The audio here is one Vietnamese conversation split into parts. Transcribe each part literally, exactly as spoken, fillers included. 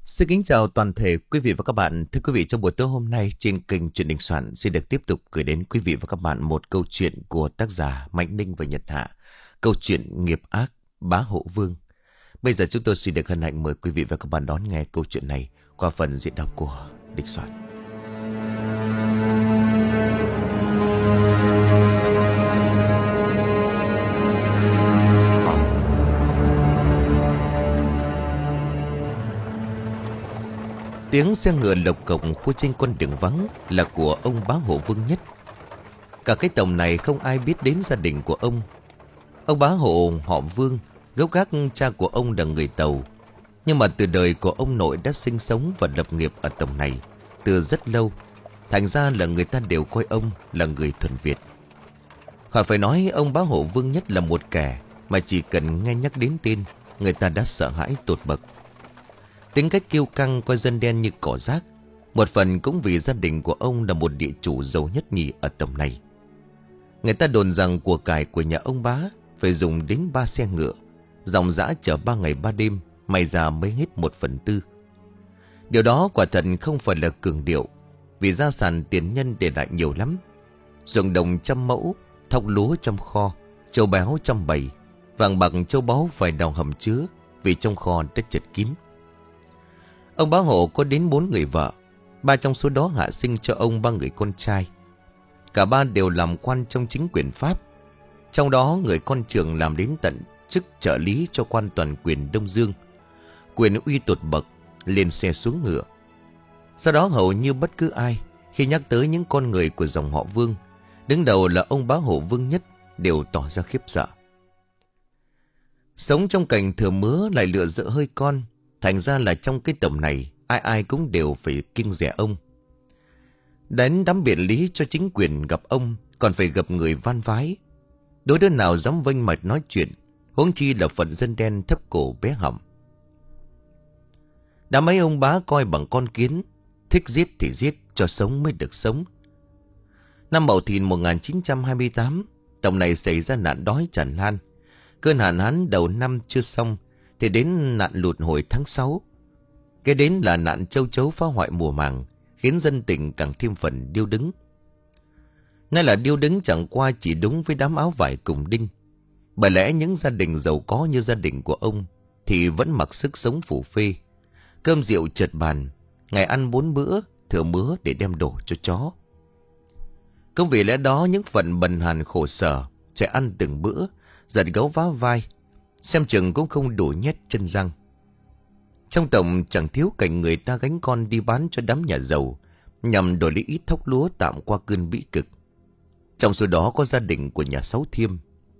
Xin kính chào toàn thể quý vị và các bạn. Thưa quý vị, trong buổi tối hôm nay trên kênh Truyện Đình Soạn xin được tiếp tục gửi đến quý vị và các bạn một câu chuyện của tác giả Mạnh Ninh và Nhật Hạ. Câu chuyện Nghiệp Ác Bá Hộ Vương. Bây giờ chúng tôi xin được hân hạnh mời quý vị và các bạn đón nghe câu chuyện này qua phần diễn đọc của Đình Soạn. Tiếng xe ngựa lộc cộc khu trên con đường vắng là của ông Bá Hộ Vương Nhất. Cả cái tổng này không ai biết đến gia đình của ông. Ông Bá Hộ họ Vương, gốc gác cha của ông là người Tàu. Nhưng mà từ đời của ông nội đã sinh sống và lập nghiệp ở tổng này từ rất lâu. Thành ra là người ta đều coi ông là người thuần Việt. Khỏi phải nói, ông Bá Hộ Vương Nhất là một kẻ mà chỉ cần nghe nhắc đến tên, người ta đã sợ hãi tột bậc. Tính cách kiêu căng, coi dân đen như cỏ rác. Một phần cũng vì gia đình của ông là một địa chủ giàu nhất nhì ở tổng này. Người ta đồn rằng của cải của nhà ông Bá phải dùng đến ba xe ngựa, dòng dã chở ba ngày ba đêm, may ra mới hết một phần tư. Điều đó quả thật không phải là cường điệu, vì gia sản tiền nhân để lại nhiều lắm. Ruộng đồng trăm mẫu, thóc lúa trăm kho, châu báu trăm bầy, vàng bạc châu báu phải đào hầm chứa, vì trong kho đã chật kín. Ông Bá Hộ có đến bốn người vợ. Ba trong số đó hạ sinh cho ông ba người con trai. Cả ba đều làm quan trong chính quyền Pháp. Trong đó người con trưởng làm đến tận chức trợ lý cho quan toàn quyền Đông Dương. Quyền uy tột bậc, lên xe xuống ngựa. Sau đó hầu như bất cứ ai khi nhắc tới những con người của dòng họ Vương, đứng đầu là ông Bá Hộ Vương Nhất, đều tỏ ra khiếp sợ. Sống trong cảnh thừa mứa lại lựa dỡ hơi con, thành ra là trong cái tổng này ai ai cũng đều phải kiêng dè ông. Đến đám biện lý cho chính quyền gặp ông còn phải gặp người van vái. Đối đứa nào dám vênh mặt nói chuyện, huống chi là phận dân đen thấp cổ bé họng. Đã mấy ông bá coi bằng con kiến, thích giết thì giết, cho sống mới được sống. Năm Mậu Thìn một nghìn chín trăm hai mươi tám, tổng này xảy ra nạn đói tràn lan. Cơn hạn hán đầu năm chưa xong thì đến nạn lụt hồi tháng sáu. Cái đến là nạn châu chấu phá hoại mùa màng, khiến dân tình càng thêm phần điêu đứng. Nay là điêu đứng chẳng qua chỉ đúng với đám áo vải cùng đinh. Bởi lẽ những gia đình giàu có như gia đình của ông thì vẫn mặc sức sống phủ phê. Cơm rượu chật bàn, ngày ăn bốn bữa, thừa mứa để đem đổ cho chó. Cũng vì lẽ đó những phần bần hàn khổ sở, sẽ ăn từng bữa, giật gấu vá vai, xem chừng cũng không đủ nhét chân răng. Trong tổng chẳng thiếu cảnh người ta gánh con đi bán cho đám nhà giàu, nhằm đổi lấy ít thóc lúa tạm qua cơn bĩ cực. Trong số đó có gia đình của nhà Sáu Thiêm.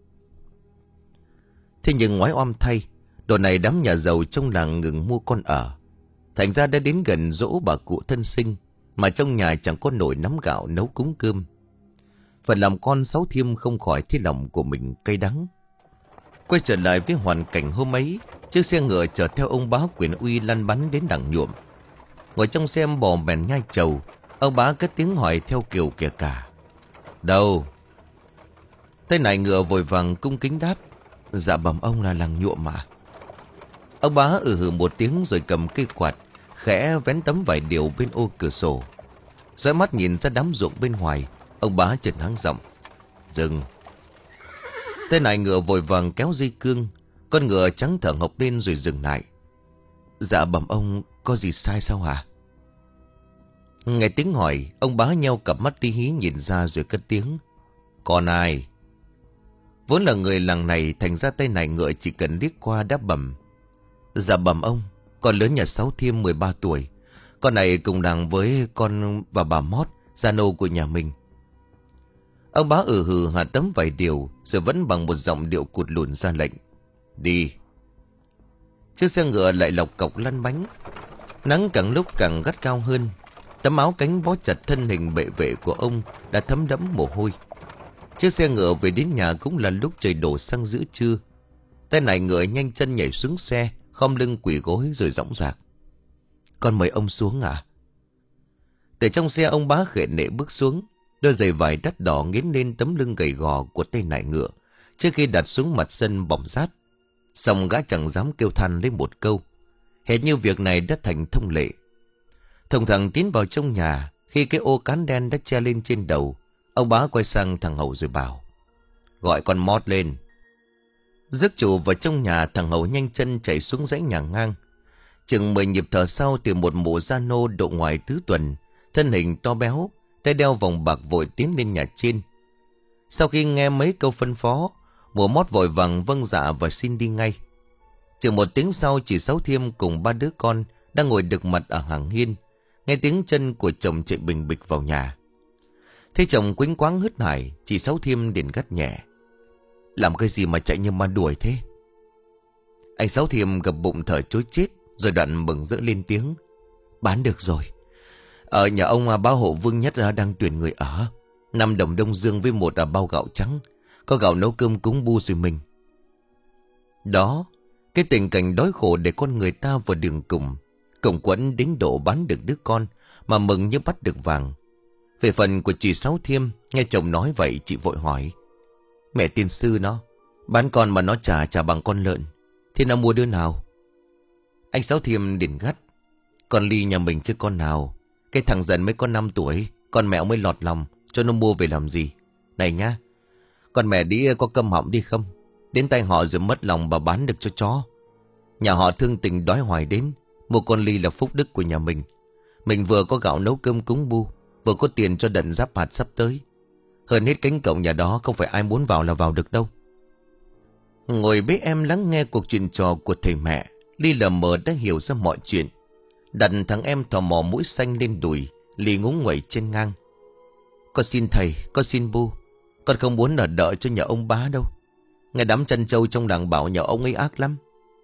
Thế nhưng ngoái oăm thay, độ này đám nhà giàu trong làng ngừng mua con ở. Thành ra đã đến gần dỗ bà cụ thân sinh, mà trong nhà chẳng có nồi nắm gạo nấu cúng cơm. Phần làm con Sáu Thiêm không khỏi thấy lòng của mình cay đắng. Quay trở lại với hoàn cảnh hôm ấy, chiếc xe ngựa chở theo ông Bá Quyền Uy lăn bánh đến đằng nhuộm. Ngồi trong xe bò bèn nhai trầu, ông Bá cất tiếng hỏi theo kiểu kìa cả: "Đâu?" Tay nải ngựa vội vàng cung kính đáp: "Dạ bẩm ông là làng nhuộm mà." Ông Bá ừ hừ một tiếng rồi cầm cây quạt, khẽ vén tấm vải điều bên ô cửa sổ. Dõi mắt nhìn ra đám ruộng bên ngoài, ông Bá chợt hắng giọng: "Dừng." Tay nải ngựa vội vàng kéo dây cương. Con ngựa trắng thở hộc lên rồi dừng lại. "Dạ bẩm ông, có gì sai sao hả?" Nghe tiếng hỏi, ông Bá nheo cặp mắt tí hí nhìn ra rồi cất tiếng: "Còn ai?" Vốn là người làng này, thành ra tay nải ngựa chỉ cần liếc qua đã bẩm: "Dạ bẩm ông, con lớn nhà Sáu Thiêm mười ba tuổi. Con này cùng làng với con và bà Mót, gia nô của nhà mình." Ông Bá ừ hừ hạ tấm vải điều, rồi vẫn bằng một giọng điệu cụt lùn ra lệnh: "Đi." Chiếc xe ngựa lại lộc cộc lăn bánh. Nắng càng lúc càng gắt cao hơn. Tấm áo cánh bó chặt thân hình bệ vệ của ông đã thấm đẫm mồ hôi. Chiếc xe ngựa về đến nhà cũng là lúc trời đổ sang giữa trưa. Tay nải ngựa nhanh chân nhảy xuống xe, khom lưng quỳ gối rồi dõng dạc: "Con mời ông xuống à?" Từ trong xe ông Bá khệ nệ bước xuống, đôi giày vải đắt đỏ nghiến lên tấm lưng gầy gò của tay nải ngựa trước khi đặt xuống mặt sân bỏng rát. Xong gã chẳng dám kêu than lấy một câu, hệt như việc này đã thành thông lệ. Thông thẳng tiến vào trong nhà. Khi cái ô cán đen đã che lên trên đầu, ông bá quay sang thằng Hậu rồi bảo: gọi con Mót lên. Rước chủ vào trong nhà, thằng Hậu nhanh chân chạy xuống dãy nhà ngang. Chừng mười nhịp thở sau, từ một mụ gia nô độ ngoài tứ tuần, thân hình to béo, tay đeo vòng bạc, vội tiến lên nhà trên. Sau khi nghe mấy câu phân phó, mụ Mót vội vàng vâng dạ và xin đi ngay. Chừng một tiếng sau, chị Sáu Thiêm cùng ba đứa con đang ngồi đực mặt ở hàng hiên, nghe tiếng chân của chồng chạy bình bịch vào nhà. Thấy chồng quýnh quáng hớt hải, chị Sáu Thiêm liền gắt nhẹ: làm cái gì mà chạy như ma đuổi thế? Anh Sáu Thiêm gập bụng thở chối chết, rồi đoạn mừng rỡ lên tiếng: bán được rồi. Ở nhà ông bá hộ Vương Nhất đang tuyển người ở. Năm đồng đông dương với một bao gạo trắng, có gạo nấu cơm cúng bu rồi mình. Đó, cái tình cảnh đói khổ để con người ta vào đường cùng, cổng quẫn đến độ bán được đứa con mà mừng như bắt được vàng. Về phần của chị Sáu Thiêm, nghe chồng nói vậy, chị vội hỏi: mẹ tiên sư nó bán con mà nó trả trả bằng con lợn, thì nó mua đứa nào? Anh Sáu Thiêm liền gắt: con Ly nhà mình chứ con nào. Cái thằng dần mới có năm tuổi, con mẹ mới lọt lòng cho nó mua về làm gì. Này nhá, con mẹ đi có câm họng đi không? Đến tay họ rồi mất lòng bà bán được cho chó. Nhà họ thương tình đói hoài đến, mua con Ly là phúc đức của nhà mình. Mình vừa có gạo nấu cơm cúng bu, vừa có tiền cho đợt giáp hạt sắp tới. Hơn hết cánh cổng nhà đó không phải ai muốn vào là vào được đâu. Ngồi bế em lắng nghe cuộc chuyện trò của thầy mẹ, Ly lờ mờ đã hiểu ra mọi chuyện. Đặt thằng em thò mò mũi xanh lên đùi, Ly ngúng nguẩy trên ngang: con xin thầy, con xin bu, con không muốn ở đợi cho nhà ông bá đâu. Nghe đám chăn trâu trong làng bảo nhà ông ấy ác lắm.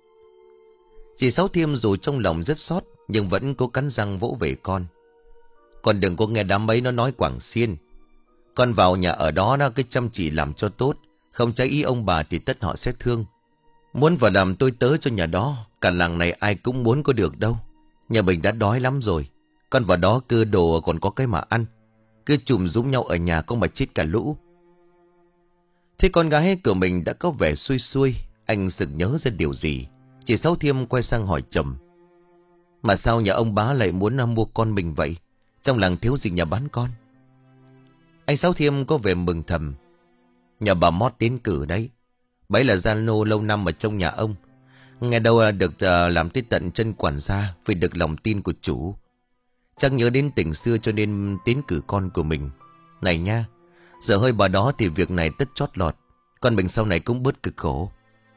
Chị Sáu Thiêm dù trong lòng rất xót, nhưng vẫn cố cắn răng vỗ về con: con đừng có nghe đám ấy nó nói quảng xiên. Con vào nhà ở đó nó cứ chăm chỉ làm cho tốt, không trái ý ông bà thì tất họ sẽ thương. Muốn vào làm tôi tớ cho nhà đó, cả làng này ai cũng muốn có được đâu. Nhà mình đã đói lắm rồi, con vào đó cơ đồ còn có cái mà ăn. Cứ chùm rúm nhau ở nhà có mà chết cả lũ. Thế con gái của mình đã có vẻ xuôi xuôi, anh sực nhớ ra điều gì. Chị Sáu Thiêm quay sang hỏi chồng: mà sao nhà ông bá lại muốn mua con mình vậy? Trong làng thiếu gì nhà bán con. Anh Sáu Thiêm có vẻ mừng thầm: nhà bà Mót tiến cử đấy. Bấy là gia nô lâu năm ở trong nhà ông, nghe đâu được uh, làm tới tận chân quản gia, vì được lòng tin của chủ. Chắc nhớ đến tình xưa cho nên tiến cử con của mình. Này nha, giờ hơi bà đó thì việc này tất chót lọt, con mình sau này cũng bớt cực khổ.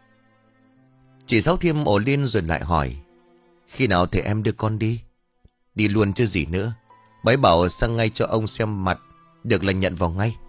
Chị Sáu Thiêm ồ lên rồi lại hỏi: khi nào thì em đưa con đi? Đi luôn chứ gì nữa. Bấy bảo sang ngay cho ông xem mặt, được là nhận vào ngay.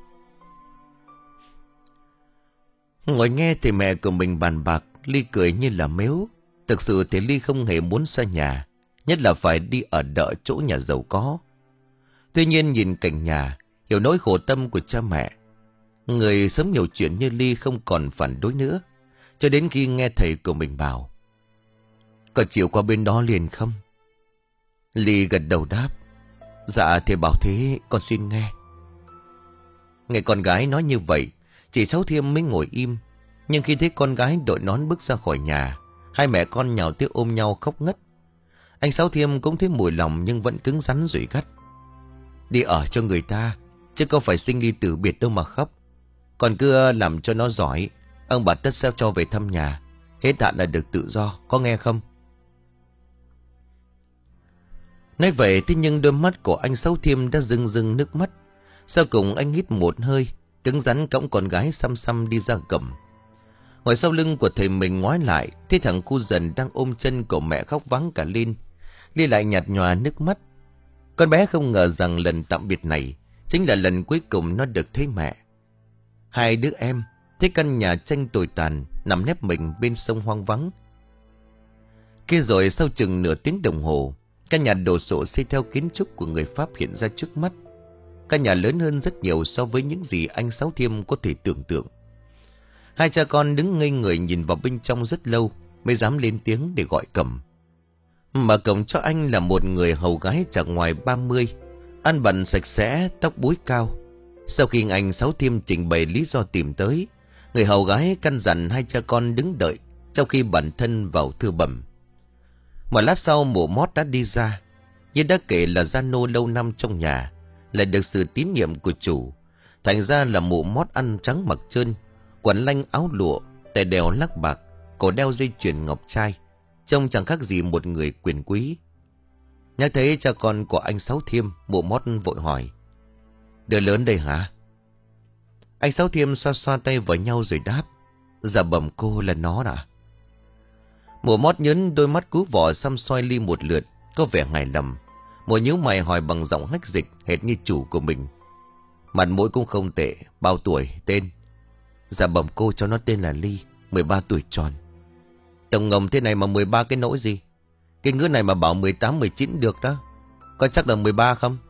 Ngồi nghe thì mẹ của mình bàn bạc, Ly cười như là mếu. Thực sự thì Ly không hề muốn xa nhà, nhất là phải đi ở đợi chỗ nhà giàu có. Tuy nhiên nhìn cảnh nhà, hiểu nỗi khổ tâm của cha mẹ, người sớm nhiều chuyện như Ly không còn phản đối nữa. Cho đến khi nghe thầy của mình bảo: có chịu qua bên đó liền không? Ly gật đầu đáp: dạ thầy bảo thế con xin nghe. Nghe con gái nói như vậy, chị Sáu Thiêm mới ngồi im. Nhưng khi thấy con gái đội nón bước ra khỏi nhà, hai mẹ con nhào tới ôm nhau khóc ngất. Anh Sáu Thiêm cũng thấy mùi lòng nhưng vẫn cứng rắn rồi gắt: đi ở cho người ta, chứ có phải sinh ly tử biệt đâu mà khóc. Còn cứ làm cho nó giỏi, ông bà tất sẽ cho về thăm nhà. Hết hạn là được tự do, có nghe không? Nói vậy thế nhưng đôi mắt của anh Sáu Thiêm đã rưng rưng nước mắt. Sau cùng anh hít một hơi, cứng rắn cõng con gái xăm xăm đi ra cổng. Ngoài sau lưng của thầy mình ngoái lại, thấy thằng cu dần đang ôm chân của mẹ khóc vắng cả lên. Ly lại nhạt nhòa nước mắt. Con bé không ngờ rằng lần tạm biệt này chính là lần cuối cùng nó được thấy mẹ. Hai đứa em thấy căn nhà tranh tồi tàn nằm nép mình bên sông hoang vắng. Kia rồi sau chừng nửa tiếng đồng hồ, căn nhà đồ sộ xây theo kiến trúc của người Pháp hiện ra trước mắt. Căn nhà lớn hơn rất nhiều so với những gì anh Sáu Thiêm có thể tưởng tượng. Hai cha con đứng ngây người nhìn vào bên trong rất lâu mới dám lên tiếng để gọi cẩm. Mở cổng cho anh là một người hầu gái chẳng ngoài ba mươi, ăn bận sạch sẽ, tóc búi cao. Sau khi anh Sáu Thiêm trình bày lý do tìm tới, người hầu gái căn dặn hai cha con đứng đợi, trong khi bản thân vào thư bẩm. Một lát sau mụ mót đã đi ra. Nhưng đã kể là gia nô lâu năm trong nhà, lại được sự tín nhiệm của chủ. Thành ra là mụ mót ăn trắng mặc trơn, quần lanh áo lụa, tay đeo lắc bạc, cổ đeo dây chuyền ngọc trai, trông chẳng khác gì một người quyền quý. Nhắc thấy cha con của anh Sáu Thiêm, mụ mót vội hỏi: "Đứa lớn đây hả?" Anh Sáu Thiêm xoa xoa tay vào nhau rồi đáp: "Dạ bẩm cô, là nó à?" Mụ mót nhớn đôi mắt cú vỏ xăm soi Ly một lượt, có vẻ hài lòng. Mụ nhíu mày hỏi bằng giọng hách dịch, hệt như chủ của mình: "Mặt mũi cũng không tệ, bao tuổi, tên?" "Dạ bẩm cô, cho nó tên là Ly, mười ba tuổi tròn." "Tổng ngầm thế này mà mười ba cái nỗi gì? Cái ngứa này mà bảo mười tám mười chín được đó. Có chắc là mười ba không?"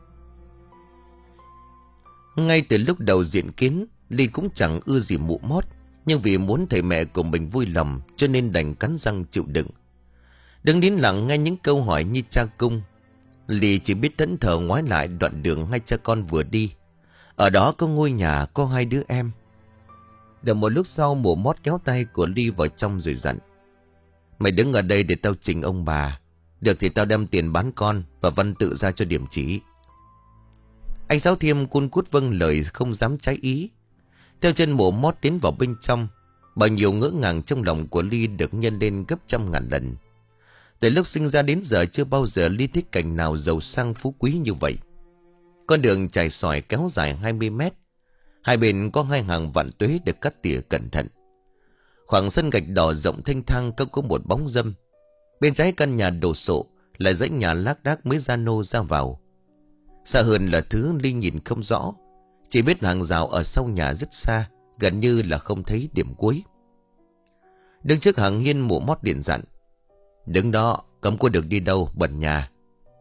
Ngay từ lúc đầu diện kiến, Ly cũng chẳng ưa gì mụ mót, nhưng vì muốn thầy mẹ của mình vui lòng cho nên đành cắn răng chịu đựng. Đứng nín lặng nghe những câu hỏi như cha cung, Ly chỉ biết thẫn thờ ngoái lại đoạn đường hai cha con vừa đi. Ở đó có ngôi nhà, có hai đứa em. Được một lúc sau, mụ mót kéo tay của Ly vào trong rồi dặn: "Mày đứng ở đây để tao trình ông bà. Được thì tao đem tiền bán con và văn tự ra cho điểm chỉ." Anh Sáu Thiêm cun cút vâng lời, không dám trái ý. Theo chân mụ mót tiến vào bên trong. Bao nhiêu ngỡ ngàng trong lòng của Ly được nhân lên gấp trăm ngàn lần. Từ lúc sinh ra đến giờ chưa bao giờ Ly thấy cảnh nào giàu sang phú quý như vậy. Con đường trải sỏi kéo dài hai mươi mét. Hai bên có hai hàng vạn tuế được cắt tỉa cẩn thận. Khoảng sân gạch đỏ rộng thênh thang không có một bóng râm. Bên trái căn nhà đồ sộ là dãy nhà lác đác mới gia nô ra vào. Xa hơn là thứ Ly nhìn không rõ, chỉ biết hàng rào ở sau nhà rất xa, gần như là không thấy điểm cuối. Đứng trước hàng hiên, mụ mót điện dặn: "Đứng đó, cấm có được đi đâu, bẩn nhà."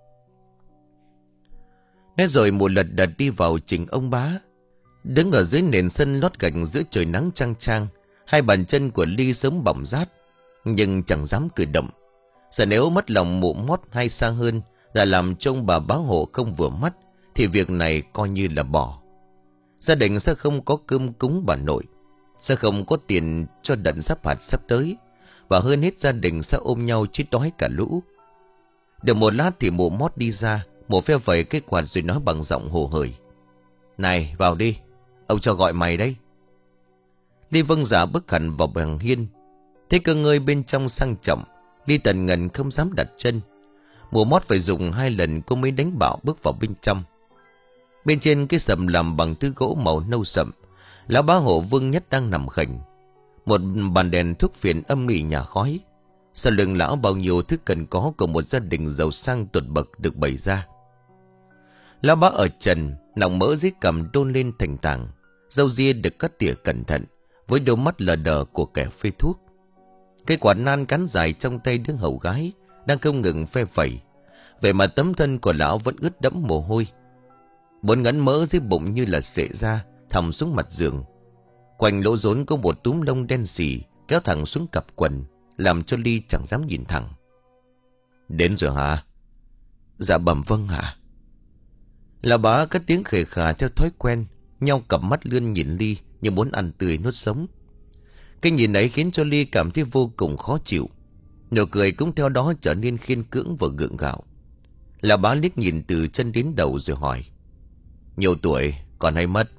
Nói rồi mụ lật đật đi vào trình ông bá. Đứng ở dưới nền sân lót gạch giữa trời nắng chang chang, hai bàn chân của Ly sớm bỏng rát, nhưng chẳng dám cử động. Sợ nếu mất lòng mụ mót hay xa hơn là làm trông bà bá hộ không vừa mắt, thì việc này coi như là bỏ. Gia đình sẽ không có cơm cúng bà nội, sẽ không có tiền cho đợt giáp hạt sắp tới, và hơn hết gia đình sẽ ôm nhau chết đói cả lũ. Được một lát thì mụ mót đi ra, mụ phe vẩy cái quạt rồi nói bằng giọng hồ hởi: "Này, vào đi, ông cho gọi mày đấy." Ly vâng dạ bước hẳn vào bảng hiên. Thấy cơ ngơi bên trong sang trọng, Ly tần ngần không dám đặt chân. Mụ mót phải dùng hai lần cô mới đánh bạo bước vào bên trong. Bên trên cái sầm làm bằng thứ gỗ màu nâu sậm, lão bá hộ Vương Nhất đang nằm khệnh. Một bàn đèn thuốc phiện âm mỉ nhả khói. Sau lưng lão bao nhiêu thứ cần có của một gia đình giàu sang tột bậc được bày ra. Lão bá ở trần, nọng mỡ dưới cằm đôn lên thành tảng, râu ria được cắt tỉa cẩn thận, với đôi mắt lờ đờ của kẻ phê thuốc. Cây quạt nan cán dài trong tay đứa hầu gái đang không ngừng phe phẩy. Vậy mà tấm thân của lão vẫn ướt đẫm mồ hôi. Bốn ngấn mỡ dưới bụng như là xệ ra, thòng xuống mặt giường. Quanh lỗ rốn có một túm lông đen xì kéo thẳng xuống cặp quần, làm cho Ly chẳng dám nhìn thẳng. "Đến rồi hả?" "Dạ bẩm vâng hả." Lão bá cất tiếng khề khà theo thói quen, nhau cặp mắt lươn nhìn Ly như muốn ăn tươi nuốt sống. Cái nhìn ấy khiến cho Ly cảm thấy vô cùng khó chịu. Nụ cười cũng theo đó trở nên khiên cưỡng và gượng gạo. Lão bá liếc nhìn từ chân đến đầu rồi hỏi: "Nhiều tuổi còn hay mất?"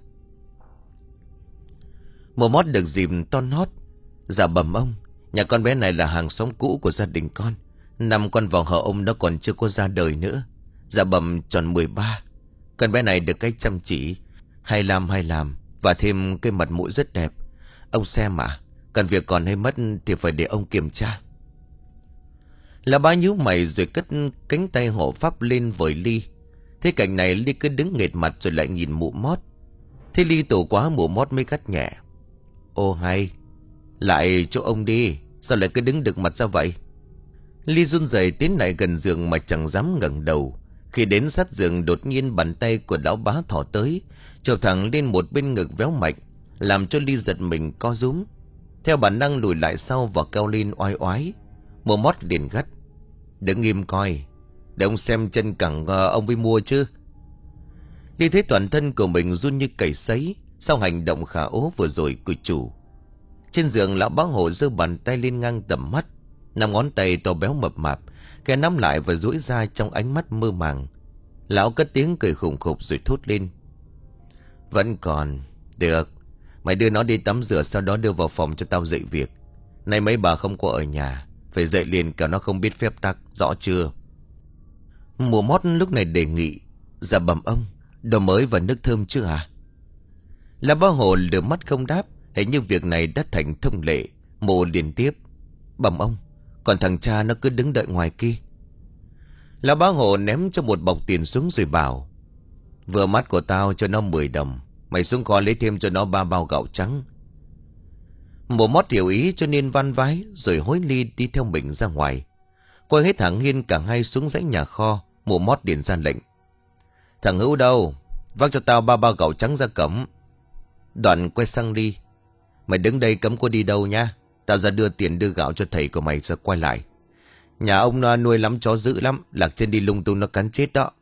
Mụ mót được dìm ton hót: "Dạ bẩm ông, nhà con bé này là hàng xóm cũ của gia đình con. Năm con vào hờ ông nó còn chưa có ra đời nữa. Dạ bẩm tròn mười ba. Con bé này được cái chăm chỉ, hay làm hay làm, và thêm cái mặt mũi rất đẹp. Ông xem mà, cần việc còn hay mất thì phải để ông kiểm tra." Là bá nhíu mày rồi cất cánh tay hộ pháp lên với Ly. Thế cảnh này Ly cứ đứng nghệt mặt rồi lại nhìn mụ mót. Thế Ly tổ quá, mụ mót mới cắt nhẹ: "Ô hay, lại chỗ ông đi, sao lại cứ đứng đực mặt ra vậy?" Ly run rẩy tiến lại gần giường mà chẳng dám ngẩng đầu. Khi đến sát giường, đột nhiên bàn tay của lão bá thò tới, chộp thẳng lên một bên ngực véo mạnh, làm cho Ly giật mình co rúm. Theo bản năng lùi lại sau và kêu lên oai oái. Mụ mót liền gắt: "Đứng im coi, để ông xem chân cẳng ông mới mua chứ." Ly thấy toàn thân của mình run như cầy sấy sau hành động khả ố vừa rồi của chủ. Trên giường, lão bá hộ giơ bàn tay lên ngang tầm mắt, năm ngón tay to béo mập mạp Kẻ nắm lại và duỗi ra trong ánh mắt mơ màng. Lão cất tiếng cười khủng khục rồi thốt lên. Vẫn còn. Được. Mày đưa nó đi tắm rửa, sau đó đưa vào phòng cho tao dậy việc. Nay mấy bà không có ở nhà, phải dậy liền cả nó không biết phép tắc. Rõ chưa? Mụ mót lúc này đề nghị. Dạ bẩm ông, đồ mới và nước thơm chưa à? Là Bá Hồ lửa mắt không đáp. Hình như việc này đã thành thông lệ. Mụ liền tiếp. Bẩm ông, còn thằng cha nó cứ đứng đợi ngoài kia. Là Bá Hồ ném cho một bọc tiền xuống rồi bảo. Vừa mắt của tao cho nó mười đồng. Mày xuống kho lấy thêm cho nó ba bao gạo trắng. Mụ mót hiểu ý cho nên van vái rồi hối ly đi theo mình ra ngoài. Qua hết hàng hiên cả hai xuống dãy nhà kho. Mụ mót điện ra lệnh. Thằng Hữu đâu? Vác cho tao ba bao gạo trắng ra cổng. Đoạn quay sang Ly. Mày đứng đây cấm có đi đâu nha. Tao ra đưa tiền đưa gạo cho thầy của mày rồi quay lại. Nhà ông nuôi lắm chó dữ lắm. Lạc chân đi lung tung nó cắn chết đó.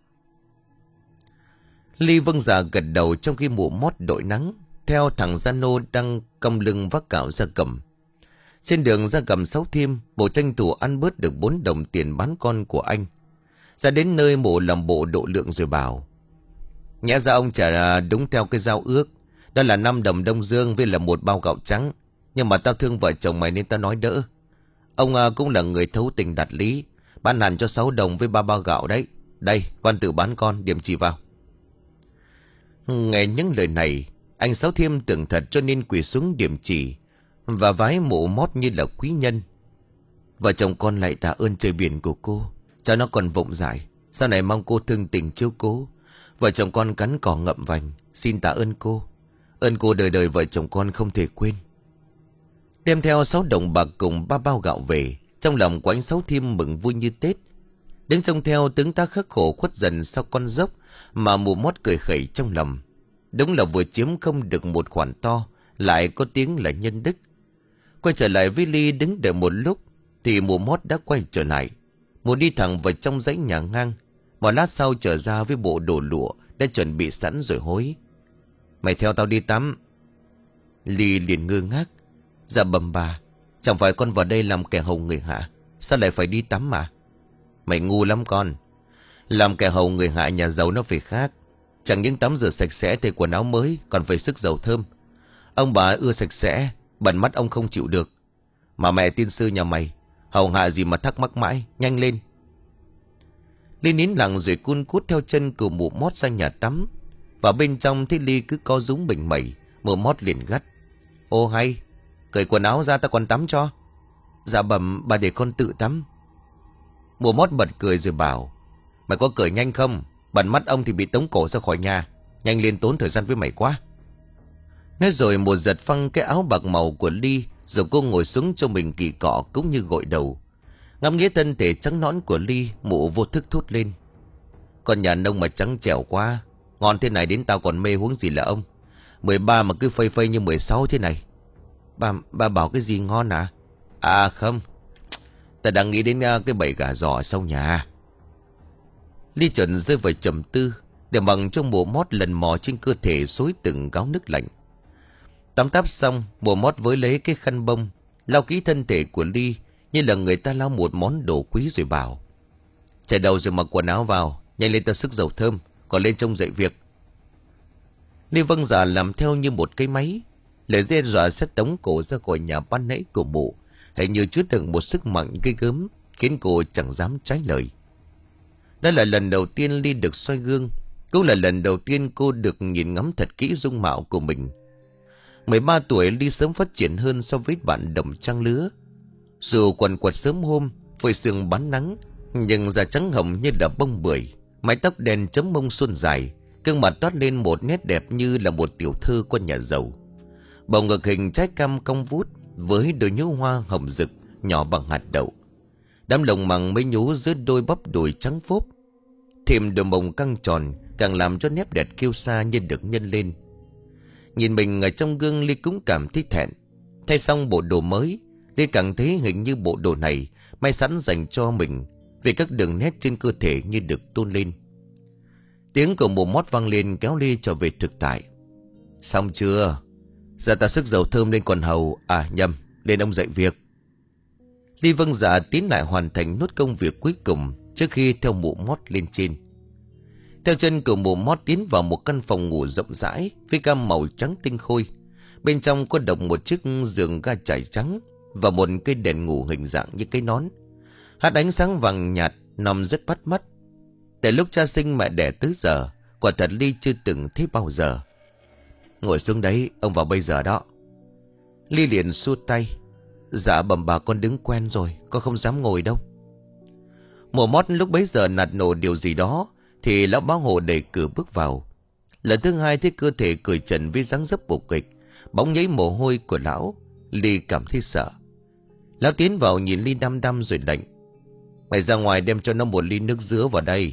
Ly vâng dạ gật đầu trong khi mụ mót đội nắng theo thằng Giano đang cong lưng vác gạo ra cầm. Trên đường ra cầm Sáu Thiêm, mụ tranh thủ ăn bớt được bốn đồng tiền bán con của anh. Ra đến nơi mụ làm bộ độ lượng rồi bảo. Nhẽ ra ông trả đúng theo cái giao ước. Đó là năm đồng Đông Dương với là một bao gạo trắng. Nhưng mà tao thương vợ chồng mày nên tao nói đỡ. Ông à, cũng là người thấu tình đạt lý. Bán hẳn cho sáu đồng với ba bao gạo đấy. Đây, văn tự bán con, điểm chỉ vào. Nghe những lời này, anh Sáu Thiêm tưởng thật cho nên quỳ xuống điểm chỉ và vái mụ mót như là quý nhân. Vợ chồng con lại tạ ơn trời biển của cô, cho nó còn vụng dại. Sau này mong cô thương tình chiếu cố. Vợ chồng con cắn cỏ ngậm vành, xin tạ ơn cô. Ơn cô đời đời vợ chồng con không thể quên. Đem theo sáu đồng bạc cùng ba bao gạo về, trong lòng của anh Sáu Thiêm mừng vui như Tết. Đứng trông theo tướng tá khắc khổ khuất dần sau con dốc mà mụ mót cười khẩy trong lòng. Đúng là vừa chiếm không được một khoản to, lại có tiếng là nhân đức. Quay trở lại với Ly đứng đợi một lúc thì mụ mót đã quay trở lại. Mụ đi thẳng vào trong dãy nhà ngang. Một lát sau trở ra với bộ đồ lụa đã chuẩn bị sẵn rồi hối. Mày theo tao đi tắm. Ly liền ngơ ngác. Dạ bẩm bà, chẳng phải con vào đây làm kẻ hầu người hạ, sao lại phải đi tắm mà? Mày ngu lắm con. Làm kẻ hầu người hạ nhà giàu nó phải khác. Chẳng những tắm rửa sạch sẽ thay quần áo mới, còn phải sức dầu thơm. Ông bà ưa sạch sẽ, bẩn mắt ông không chịu được. Mà mẹ tiên sư nhà mày, hầu hạ gì mà thắc mắc mãi, nhanh lên. Ly nín lặng rồi cun cút theo chân của mụ mót ra nhà tắm. Vào bên trong thấy Ly cứ co rúm mình mẩy, mụ mót liền gắt. Ô hay, cởi quần áo ra ta còn tắm cho. Dạ bẩm bà để con tự tắm. Mụ mót bật cười rồi bảo. Mày có cởi nhanh không? Bẩn mắt ông thì bị tống cổ ra khỏi nhà. Nhanh lên, tốn thời gian với mày quá. Nói rồi một giật phăng cái áo bạc màu của Ly, rồi cô ngồi xuống cho mình kỳ cọ cũng như gội đầu. Ngắm nghĩa thân thể trắng nõn của Ly, mụ vô thức thốt lên. Con nhà nông mà trắng trẻo quá. Ngon thế này đến tao còn mê, huống gì là ông. Mười ba mà cứ phây phây như mười sáu thế này. Bà, bà bảo cái gì ngon à? À không, ta đang nghĩ đến uh, cái bầy gà giò sau nhà. Ly chuẩn rơi vào trầm tư, để bằng trong mụ mót lần mò trên cơ thể xối từng gáo nước lạnh. Tắm táp xong, mụ mót với lấy cái khăn bông lau kỹ thân thể của Ly như là người ta lau một món đồ quý rồi bảo. Chải đầu rồi mặc quần áo vào, nhanh lên ta sức dầu thơm, còn lên trông dậy việc. Ly vâng dạ làm theo như một cái máy. Lời đe dọa sẽ tống cổ ra khỏi nhà ban nãy của mụ hình như chứa đựng một sức mạnh ghê gớm, khiến cô chẳng dám trái lời. Đó là lần đầu tiên Ly được soi gương, cũng là lần đầu tiên cô được nhìn ngắm thật kỹ dung mạo của mình. Mười ba tuổi, Ly sớm phát triển hơn so với bạn đồng trang lứa. Dù quần quật sớm hôm, phơi sương bán nắng, nhưng da trắng hồng như là bông bưởi, mái tóc đen chấm mông suôn dài, gương mặt toát lên một nét đẹp như là một tiểu thư con nhà giàu. Bầu ngực hình trái cam cong vút với đôi nhũ hoa hồng rực nhỏ bằng hạt đậu. Đám lồng mằng mới nhú giữa đôi bắp đùi trắng phốp. Thêm đôi mông căng tròn càng làm cho nét đẹp kiêu sa như được nhân lên. Nhìn mình ở trong gương, Ly cũng cảm thấy thẹn. Thay xong bộ đồ mới, Ly càng thấy hình như bộ đồ này may sẵn dành cho mình, vì các đường nét trên cơ thể như được tôn lên. Tiếng của mụ mót vang lên kéo Ly trở về thực tại. Xong chưa? Giờ ta sức dầu thơm lên còn hầu. À nhầm, lên ông dạy việc. Ly vâng dạ tiến lại hoàn thành nốt công việc cuối cùng trước khi theo mụ mót lên trên. Theo chân của mụ mót tiến vào một căn phòng ngủ rộng rãi với gam màu trắng tinh khôi. Bên trong có độc một chiếc giường ga trải trắng và một cây đèn ngủ hình dạng như cây nón. Hát ánh sáng vàng nhạt nằm rất bắt mắt. Từ lúc cha sinh mẹ đẻ tới giờ, quả thật Ly chưa từng thấy bao giờ. Ngồi xuống đấy, ông vào bây giờ đó. Ly liền xua tay. Dạ bẩm bà con đứng quen rồi, con không dám ngồi đâu. Mùa mót lúc bấy giờ nạt nổ điều gì đó thì lão bá hồ đẩy cửa bước vào. Lần thứ hai thấy cơ thể cởi trần với dáng dấp bục kịch, bóng nhấy mồ hôi của lão, Ly cảm thấy sợ. Lão tiến vào nhìn Ly đăm đăm rồi lệnh: Mày ra ngoài đem cho nó một ly nước dứa vào đây.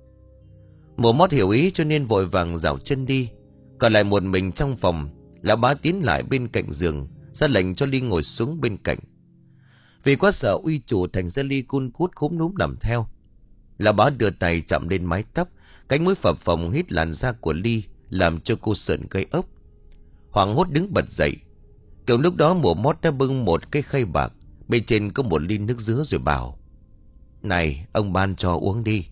Mùa mót hiểu ý cho nên vội vàng rảo chân đi. Còn lại một mình trong phòng, lão bá tiến lại bên cạnh giường, ra lệnh cho Ly ngồi xuống bên cạnh. Vì quá sợ uy chủ thành ra Ly cun cút khúm núm làm theo. Lão bá đưa tay chạm lên mái tóc, cánh mũi phập phồng hít làn da của Ly, làm cho cô sợn gai ốc. Hoảng hốt đứng bật dậy. Kiểu lúc đó mùa mót đã bưng một cái khay bạc, bên trên có một ly nước dứa rồi bảo: Này, ông ban cho uống đi.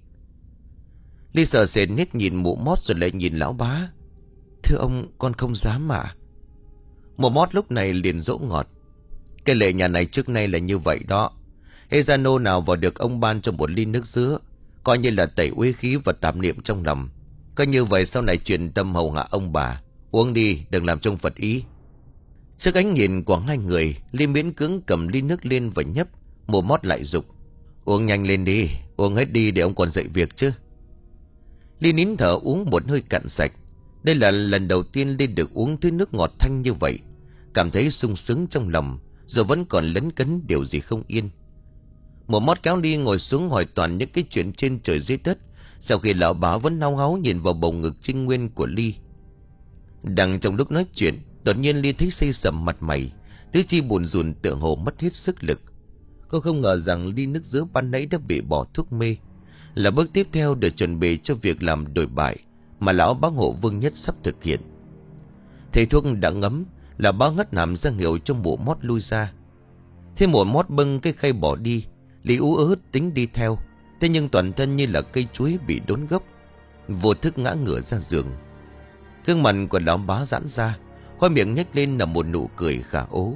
Ly sợ sệt nết nhìn mụ mót rồi lại nhìn lão bá. Thưa ông, con không dám mà. Mụ mót lúc này liền dỗ ngọt: Cái lệ nhà này trước nay là như vậy đó. Hễ gia nô nào vào được ông ban cho một ly nước dứa, coi như là tẩy uế khí và tạp niệm trong lòng. Coi như vậy sau này truyền tâm hầu hạ ông bà. Uống đi, đừng làm trông Phật ý. Trước ánh nhìn của hai người, Ly miễn cưỡng cầm ly nước lên và nhấp. Mụ mót lại dục: Uống nhanh lên đi, uống hết đi để ông còn dậy việc chứ. Ly nín thở uống một hơi cạn sạch. Đây là lần đầu tiên Ly được uống thứ nước ngọt thanh như vậy. Cảm thấy sung sướng trong lòng, rồi vẫn còn lấn cấn điều gì không yên. Mụ mót kéo Ly ngồi xuống hỏi toàn những cái chuyện trên trời dưới đất. Sau khi lão bá vẫn nao háo nhìn vào bầu ngực trinh nguyên của Ly. Đang trong lúc nói chuyện, đột nhiên Ly thấy xây sầm mặt mày, tứ chi buồn rùn tựa hồ mất hết sức lực. Cô không ngờ rằng ly nước dứa ban nãy đã bị bỏ thuốc mê, là bước tiếp theo để chuẩn bị cho việc làm đổi bại mà lão bá hộ Vương Nhất sắp thực hiện. Thầy thuốc đã ngấm, là bá ngất nằm ra hiệu cho mụ mót lui ra. Thế mụ mót bưng cái khay bỏ đi. Ly ú ớ tính đi theo, thế nhưng toàn thân như là cây chuối bị đốn gốc, vô thức ngã ngửa ra giường. Gương mặt của lão bá giãn ra, khoe miệng nhếch lên là một nụ cười khả ố.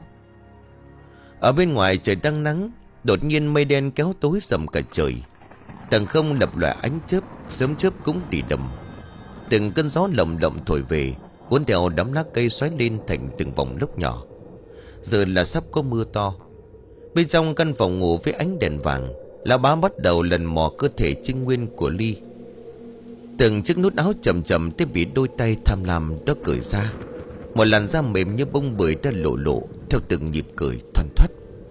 Ở bên ngoài trời đang nắng, đột nhiên mây đen kéo tối sầm cả trời. Tầng không lập lòe ánh chớp, sớm chớp cũng tỉ đầm. Từng cơn gió lồng lộng thổi về, cuốn theo đám lá cây xoáy lên thành từng vòng lốc nhỏ. Giờ là sắp có mưa to. Bên trong căn phòng ngủ với ánh đèn vàng, lão bá bắt đầu lần mò cơ thể trinh nguyên của Ly. Từng chiếc nút áo chậm chậm tới bị đôi tay tham lam đó cởi ra. Một làn da mềm như bông bưởi đã lộ lộ theo từng nhịp cởi thoăn thoắt.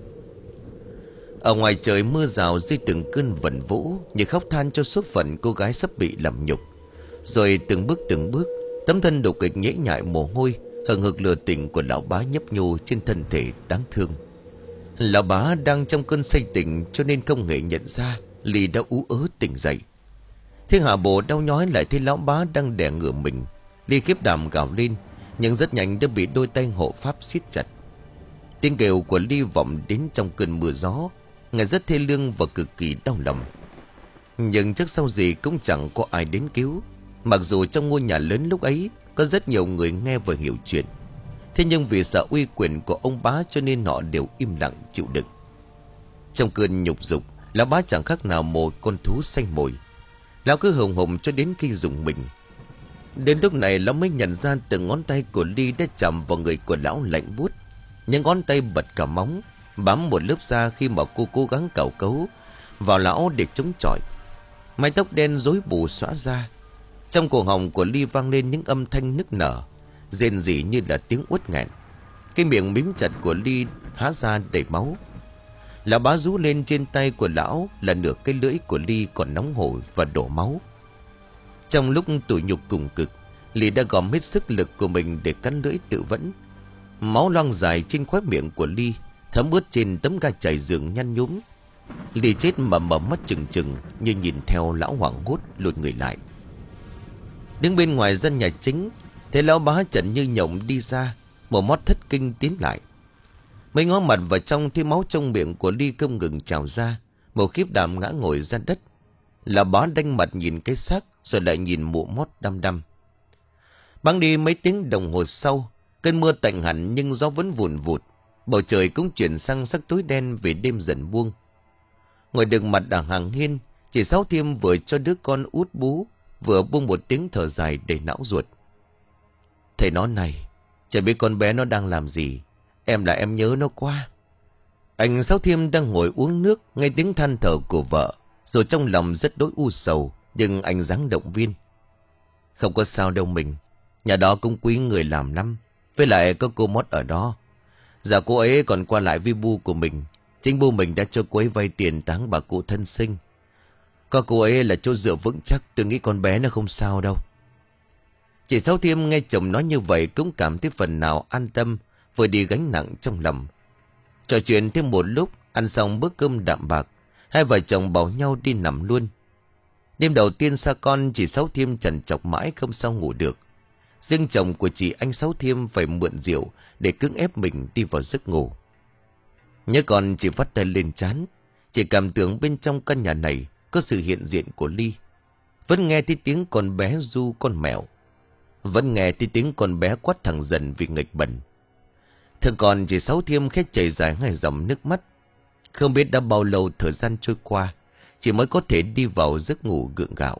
Ở ngoài trời mưa rào rơi từng cơn vần vũ, như khóc than cho số phận cô gái sắp bị làm nhục. Rồi từng bước từng bước, tấm thân đục kịch nhễ nhại mồ hôi, hừng hực lửa tình của lão bá nhấp nhô trên thân thể đáng thương. Lão bá đang trong cơn say tình cho nên không hề nhận ra Ly đã ú ớ tỉnh dậy. Thiên hạ bộ đau nhói lại thấy lão bá đang đè ngửa mình. Ly khiếp đảm gào lên, nhưng rất nhanh đã bị đôi tay hộ pháp siết chặt. Tiếng kêu của Ly vọng đến trong cơn mưa gió, nghe rất thê lương và cực kỳ đau lòng. Nhưng trước sau gì cũng chẳng có ai đến cứu. Mặc dù trong ngôi nhà lớn lúc ấy có rất nhiều người nghe và hiểu chuyện, thế nhưng vì sợ uy quyền của ông bá cho nên họ đều im lặng chịu đựng. Trong cơn nhục dục, lão bá chẳng khác nào một con thú sanh mồi. Lão cứ hùng hùng cho đến khi dùng mình. Đến lúc này lão mới nhận ra từng ngón tay của Ly đã chạm vào người của lão lạnh buốt. Những ngón tay bật cả móng, bám một lớp da khi mà cô cố gắng cào cấu vào lão để chống chọi. Mái tóc đen rối bù xõa ra. Trong cổ họng của Ly vang lên những âm thanh nức nở, rên rỉ như là tiếng uất nghẹn. Cái miệng mím chặt của Ly há ra đầy máu. Lão bá rú lên trên tay của lão là nửa cái lưỡi của Ly còn nóng hổi và đổ máu. Trong lúc tủi nhục cùng cực, Ly đã gom hết sức lực của mình để cắn lưỡi tự vẫn. Máu loang dài trên khóe miệng của Ly, thấm ướt trên tấm ga trải giường nhăn nhúm. Ly chết mà mở mắt trừng trừng, như nhìn theo lão hoảng hốt lùi người lại. Đứng bên ngoài dân nhà chính, thấy lão bá Trần Như Nhộng đi ra, một mót thất kinh tiến lại. Mới ngó mặt vào trong thì máu trong miệng của Ly không ngừng trào ra. Một khiếp đảm ngã ngồi ra đất. Là bá đanh mặt nhìn cái xác, rồi lại nhìn mụ mót đăm đăm. Băng đi mấy tiếng đồng hồ sau, cơn mưa tạnh hẳn nhưng gió vẫn vùn vụt. Bầu trời cũng chuyển sang sắc tối đen vì đêm dần buông. Ngồi đừng mặt ở hàng hiên, chị Sáu Thiêm vừa cho đứa con út bú, vừa buông một tiếng thở dài đầy não ruột. Thầy nó này, chả biết con bé nó đang làm gì. Em là em nhớ nó quá. Anh Sáu Thiêm đang ngồi uống nước, nghe tiếng than thở của vợ, rồi trong lòng rất đỗi u sầu. Nhưng anh dáng động viên. Không có sao đâu mình. Nhà đó cũng quý người làm lắm. Với lại có cô Mót ở đó. Giờ cô ấy còn qua lại với bu của mình. Chính bu mình đã cho cô ấy vay tiền táng bà cụ thân sinh. Có cô ấy là chỗ dựa vững chắc, tôi nghĩ con bé nó không sao đâu. Chị Sáu Thiêm nghe chồng nói như vậy cũng cảm thấy phần nào an tâm, vừa đi gánh nặng trong lòng. Trò chuyện thêm một lúc, ăn xong bữa cơm đạm bạc, hai vợ chồng bảo nhau đi nằm luôn. Đêm đầu tiên xa con, chị Sáu Thiêm trằn trọc mãi không sao ngủ được. Riêng chồng của chị anh Sáu Thiêm phải mượn rượu để cưỡng ép mình đi vào giấc ngủ. Nhớ con chỉ vắt tay lên trán, chỉ cảm tưởng bên trong căn nhà này có sự hiện diện của Ly. Vẫn nghe thấy tiếng con bé ru con mèo. Vẫn nghe thấy tiếng con bé quát thằng Dần vì nghịch bẩn. Thường còn chị Sáu Thiêm khét chảy dài hai dòng nước mắt. Không biết đã bao lâu thời gian trôi qua, chị mới có thể đi vào giấc ngủ gượng gạo.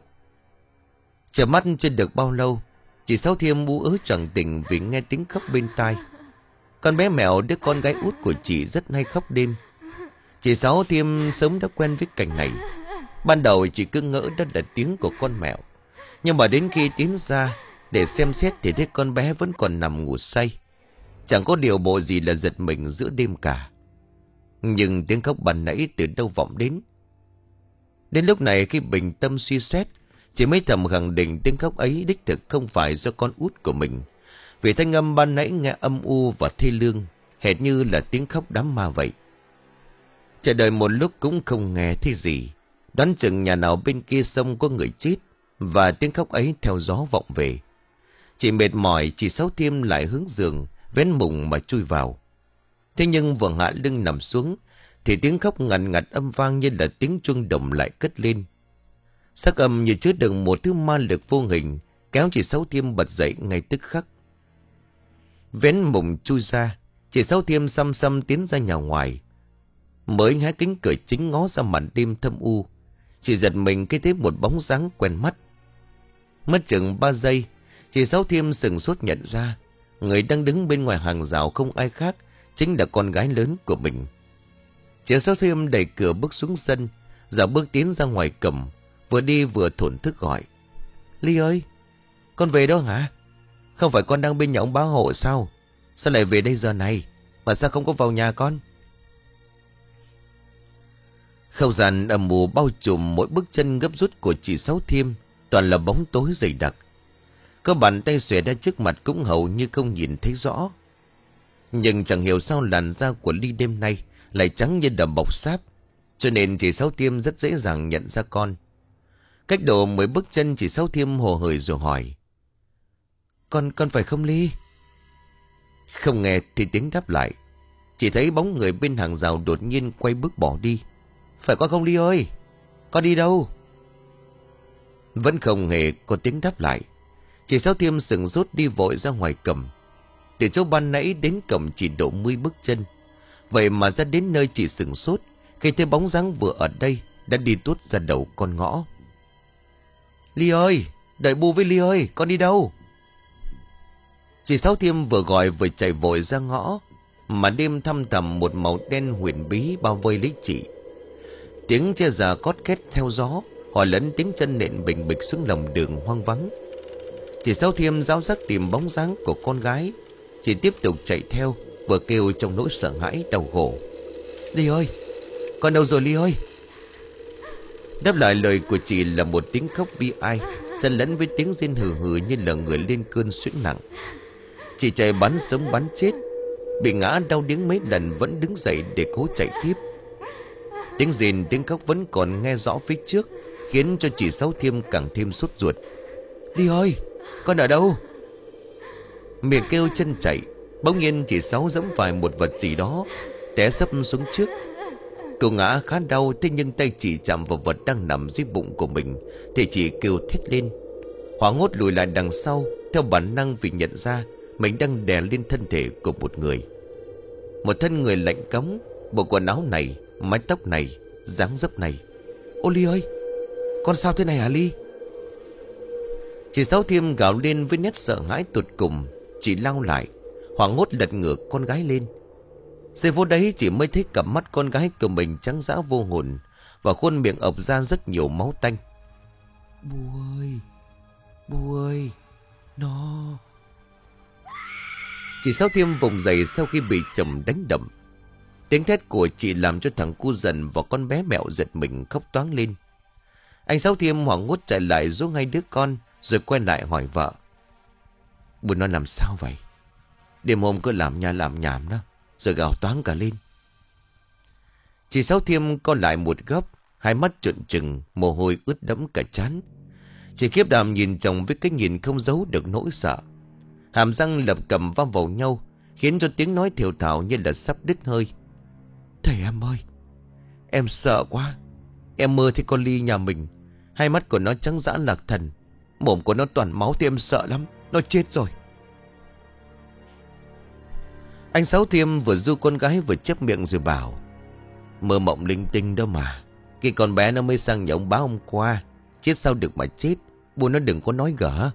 Chờ mắt chưa được bao lâu, chị Sáu Thiêm bú ớ choàng tỉnh vì nghe tiếng khóc bên tai. Con bé mèo, đứa con gái út của chị, rất hay khóc đêm. Chị Sáu Thiêm sớm đã quen với cảnh này. Ban đầu chị cứ ngỡ đó là tiếng của con mèo, nhưng mà đến khi tiến ra để xem xét thì thấy con bé vẫn còn nằm ngủ say. Chẳng có điều bộ gì là giật mình giữa đêm cả. Nhưng tiếng khóc ban nãy từ đâu vọng đến. Đến lúc này khi bình tâm suy xét, chị mới thầm khẳng định tiếng khóc ấy đích thực không phải do con út của mình. Vì thanh âm ban nãy nghe âm u và thê lương, hệt như là tiếng khóc đám ma vậy. Chờ đợi một lúc cũng không nghe thấy gì. Đoán chừng nhà nào bên kia sông có người chết, và tiếng khóc ấy theo gió vọng về. Chị mệt mỏi, chị Sáu Thiêm lại hướng giường, vén mùng mà chui vào. Thế nhưng vừa hạ lưng nằm xuống thì tiếng khóc ngằn ngặt âm vang như là tiếng chuông đồng lại cất lên. Sắc âm như chứa đựng một thứ ma lực vô hình, kéo chị Sáu Thiêm bật dậy ngay tức khắc. Vén mùng chui ra, chị Sáu Thiêm xăm xăm tiến ra nhà ngoài. Mới hé cánh cửa chính ngó ra màn đêm thâm u, chị giật mình khi thấy một bóng dáng quen mắt. Mất chừng ba giây, chị Sáu Thiêm sừng sốt nhận ra người đang đứng bên ngoài hàng rào không ai khác, chính là con gái lớn của mình. Chị Sáu Thiêm đẩy cửa bước xuống sân, dạo bước tiến ra ngoài cổng, vừa đi vừa thổn thức gọi: Ly ơi, con về đâu hả? Không phải con đang bên nhà ông bá hộ sao? Sao lại về đây giờ này? Mà sao không có vào nhà con? Không gian âm mù bao trùm mỗi bước chân gấp rút của chị Sáu Thiêm, toàn là bóng tối dày đặc. Có bàn tay xòe ra trước mặt cũng hầu như không nhìn thấy rõ. Nhưng chẳng hiểu sao làn da của Ly đêm nay lại trắng như đầm bọc sáp, cho nên chị Sáu Thiêm rất dễ dàng nhận ra con. Cách độ mấy bước chân, chị Sáu Thiêm hồ hởi rồi hỏi: Con, con phải không Ly? Không nghe thì tiếng đáp lại. Chỉ thấy bóng người bên hàng rào đột nhiên quay bước bỏ đi. Phải con không Ly ơi? Con đi đâu? Vẫn không hề có tiếng đáp lại. Chị Sáu Thiêm sừng sốt đi vội ra ngoài cổng. Từ chỗ ban nãy đến cổng chỉ độ mười bước chân, vậy mà ra đến nơi chị sừng sốt khi thấy bóng dáng vừa ở đây đã đi tuốt ra đầu con ngõ. Ly ơi, đợi bu với Ly ơi, con đi đâu? Chị Sáu Thiêm vừa gọi vừa chạy vội ra ngõ, mà đêm thăm thầm một màu đen huyền bí bao vây lấy chị. Tiếng che già cót két theo gió hòa lẫn tiếng chân nện bình bịch xuống lòng đường hoang vắng. Chị Sáu Thiêm ráo rắc tìm bóng dáng của con gái. Chị tiếp tục chạy theo, vừa kêu trong nỗi sợ hãi đau khổ: Ly ơi, con đâu rồi Ly ơi? Đáp lại lời của chị là một tiếng khóc bi ai, xen lẫn với tiếng rên hừ hừ như là người lên cơn suyễn nặng. Chị chạy bắn sống bắn chết, bị ngã đau điếng mấy lần vẫn đứng dậy để cố chạy tiếp. Tiếng rên tiếng khóc vẫn còn nghe rõ phía trước, khiến cho chị Sáu Thiêm càng thêm sốt ruột. Ly ơi, con ở đâu? Miệng kêu chân chạy, Bỗng nhiên chị Sáu giẫm phải một vật gì đó, té sấp xuống trước. Cô ngã khá đau, thế nhưng tay chị chạm vào vật đang nằm dưới bụng của mình thì chị kêu thét lên. Hoảng hốt lùi lại đằng sau theo bản năng, vì nhận ra mình đang đè lên thân thể của một người. Một thân người lạnh cống, bộ quần áo này, mái tóc này, dáng dấp này. Ô Ly ơi, con sao thế này hả Ly? Chị Sáu Thiêm gào lên với nét sợ hãi tột cùng. Chị lao lại, hoảng hốt lật ngược con gái lên. Giây phút đấy chị mới thấy cặp mắt con gái của mình trắng dã vô hồn, và khuôn miệng ộc ra rất nhiều máu tanh. Bu ơi, Bu ơi, nó... Chị Sáu Thiêm vùng dậy sau khi bị chồng đánh đập. Tiếng thét của chị làm cho thằng cu Dần và con bé Mẹo giật mình khóc toáng lên. Anh Sáu Thiêm hoảng hốt chạy lại giúp hai đứa con, rồi quay lại hỏi vợ. Bu nó làm sao vậy? Đêm hôm cứ làm nhà làm nhảm đó, rồi gào toáng cả lên. Chị Sáu Thiêm co lại một góc, hai mắt trợn trừng, mồ hôi ướt đẫm cả trán. Chị khiếp đảm nhìn chồng với cái nhìn không giấu được nỗi sợ. Hàm răng lập cầm va vào nhau, khiến cho tiếng nói thều thào như là sắp đứt hơi. Thầy em ơi, em sợ quá. Em mơ thấy con Ly nhà mình, hai mắt của nó trắng dã lạc thần, mồm của nó toàn máu thì em sợ lắm. Nó chết rồi. Anh Sáu Thiêm vừa du con gái vừa chép miệng rồi bảo. Mơ mộng linh tinh đâu mà. Cái con bé nó mới sang nhà ông báo hôm qua, chết sao được mà chết. Bu nó đừng có nói gở.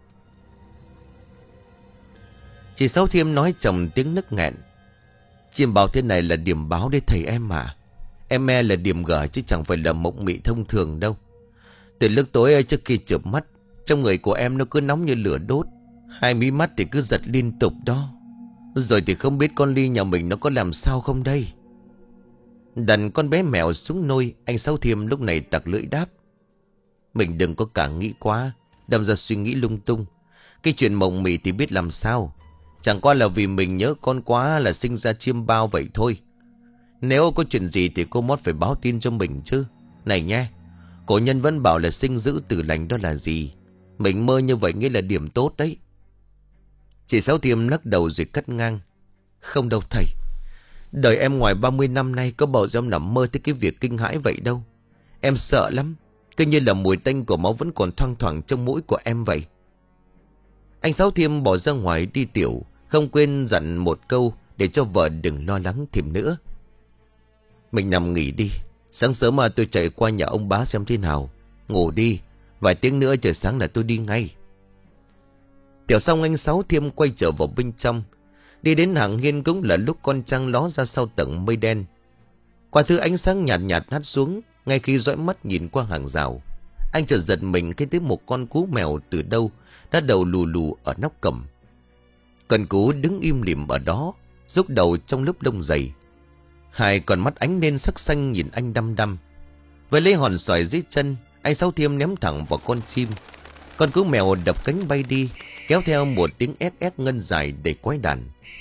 Chị Sáu Thiêm nói chồng tiếng nức nghẹn. Chim bảo thế này là điểm báo để thầy em mà. Em e là điểm gở chứ chẳng phải là mộng mị thông thường đâu. Từ lúc tối trước khi chợp mắt, trong người của em nó cứ nóng như lửa đốt, hai mí mắt thì cứ giật liên tục đó. Rồi thì không biết con Ly nhà mình nó có làm sao không đây. Đặt con bé Mẹo xuống nôi, anh Sáu Thiêm lúc này tặc lưỡi đáp. Mình đừng có cả nghĩ quá, đâm ra suy nghĩ lung tung. Cái chuyện mộng mị thì biết làm sao. Chẳng qua là vì mình nhớ con quá là sinh ra chiêm bao vậy thôi. Nếu có chuyện gì thì cô Mót phải báo tin cho mình chứ. Này nha, cổ nhân vẫn bảo là sinh giữ tử lành đó là gì. Mình mơ như vậy nghĩa là điểm tốt đấy. Chị Sáu Thiêm lắc đầu rồi cắt ngang. Không đâu thầy. Đời em ngoài ba mươi năm nay có bao giờ em nằm mơ tới cái việc kinh hãi vậy đâu. Em sợ lắm. Cứ như là mùi tanh của máu vẫn còn thoang thoảng trong mũi của em vậy. Anh Sáu Thiêm bỏ ra ngoài đi tiểu, không quên dặn một câu để cho vợ đừng lo lắng thêm nữa. Mình nằm nghỉ đi. Sáng sớm mà tôi chạy qua nhà ông bá xem thế nào. Ngủ đi. Vài tiếng nữa trời sáng là tôi đi ngay. Tiểu xong anh Sáu Thiêm quay trở vào bên trong. Đi đến hàng hiên cũng là lúc con trăng ló ra sau tầng mây đen. Qua thứ ánh sáng nhạt nhạt hắt xuống. Ngay khi dõi mắt nhìn qua hàng rào, anh chợt giật mình khi thấy một con cú mèo từ đâu đã đầu lù lù ở nóc cẩm. Con cú đứng im lìm ở đó, rúc đầu trong lớp lông dày. Hai con mắt ánh lên sắc xanh nhìn anh đăm đăm. Với lấy hòn xoài dưới chân, anh Sáu Thiêm ném thẳng vào con chim. Con cú mèo đập cánh bay đi, kéo theo một tiếng ét ét ngân dài để quái đàn.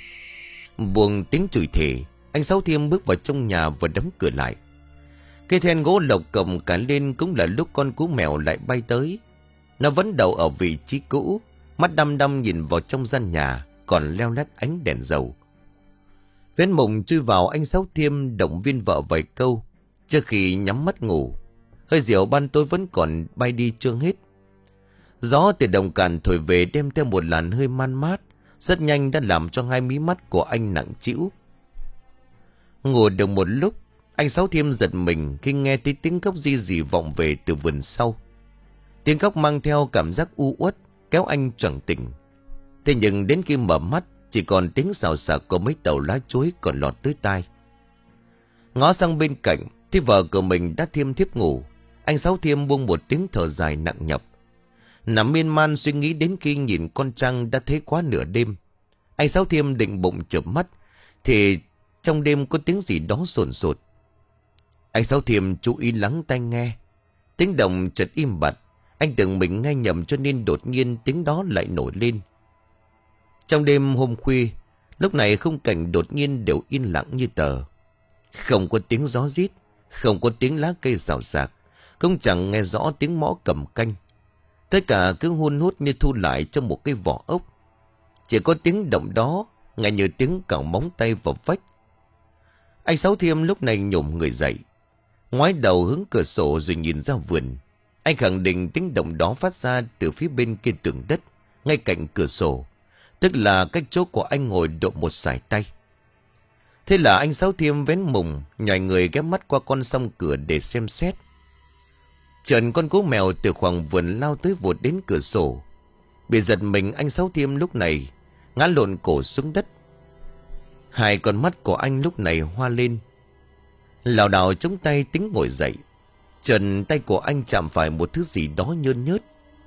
Buông tiếng chửi thề, anh Sáu Thiêm bước vào trong nhà và đóng cửa lại. Cây then gỗ lộc cồng cả lên cũng là lúc con cú mèo lại bay tới. Nó vẫn đậu ở vị trí cũ, mắt đăm đăm nhìn vào trong gian nhà, còn leo lét ánh đèn dầu. Vén mộng chui vào, anh Sáu Thiêm động viên vợ vài câu trước khi nhắm mắt ngủ. Hơi rượu ban tối vẫn còn bay đi chưa hết. Gió từ đồng cạn thổi về đem theo một làn hơi man mát, rất nhanh đã làm cho hai mí mắt của anh nặng trĩu. Ngủ được một lúc, anh Sáu Thiêm giật mình khi nghe thấy tiếng khóc ri rỉ vọng về từ vườn sau. Tiếng khóc mang theo cảm giác u uất kéo anh choàng tỉnh. Thế nhưng đến khi mở mắt, chỉ còn tiếng xào xạc của mấy tàu lá chuối còn lọt tới tai. Ngó sang bên cạnh thì vợ của mình đã thiêm thiếp ngủ. Anh Sáu Thiêm buông một tiếng thở dài nặng nhọc. Nằm miên man suy nghĩ đến khi nhìn con trăng đã thấy quá nửa đêm. Anh Sáu Thiêm định bụng chợp mắt thì trong đêm có tiếng gì đó sồn sột. Anh Sáu Thiêm chú ý lắng tai nghe. Tiếng động chợt im bặt. Anh tưởng mình nghe nhầm cho nên đột nhiên tiếng đó lại nổi lên. Trong đêm hôm khuya, lúc này khung cảnh đột nhiên đều yên lặng như tờ. Không có tiếng gió rít, không có tiếng lá cây xào xạc, cũng chẳng nghe rõ tiếng mõ cầm canh. Tất cả cứ hun hút như thu lại trong một cái vỏ ốc. Chỉ có tiếng động đó nghe như tiếng cào móng tay vào vách. Anh Sáu Thiêm lúc này nhổm người dậy, ngoái đầu hướng cửa sổ rồi nhìn ra vườn. Anh khẳng định tiếng động đó phát ra từ phía bên kia tường đất, ngay cạnh cửa sổ, tức là cách chỗ của anh ngồi độ một sải tay. Thế là anh Sáu Thiêm vén mùng, nhòi người ghé mắt qua con song cửa để xem xét. Chợt con cú mèo từ khoảng vườn lao tới vụt đến cửa sổ. Bị giật mình, anh Sáu Thiêm lúc này ngã lộn cổ xuống đất. Hai con mắt của anh lúc này hoa lên, lảo đảo chống tay tính ngồi dậy. Chợt tay của anh chạm phải một thứ gì đó nhơn nhớt.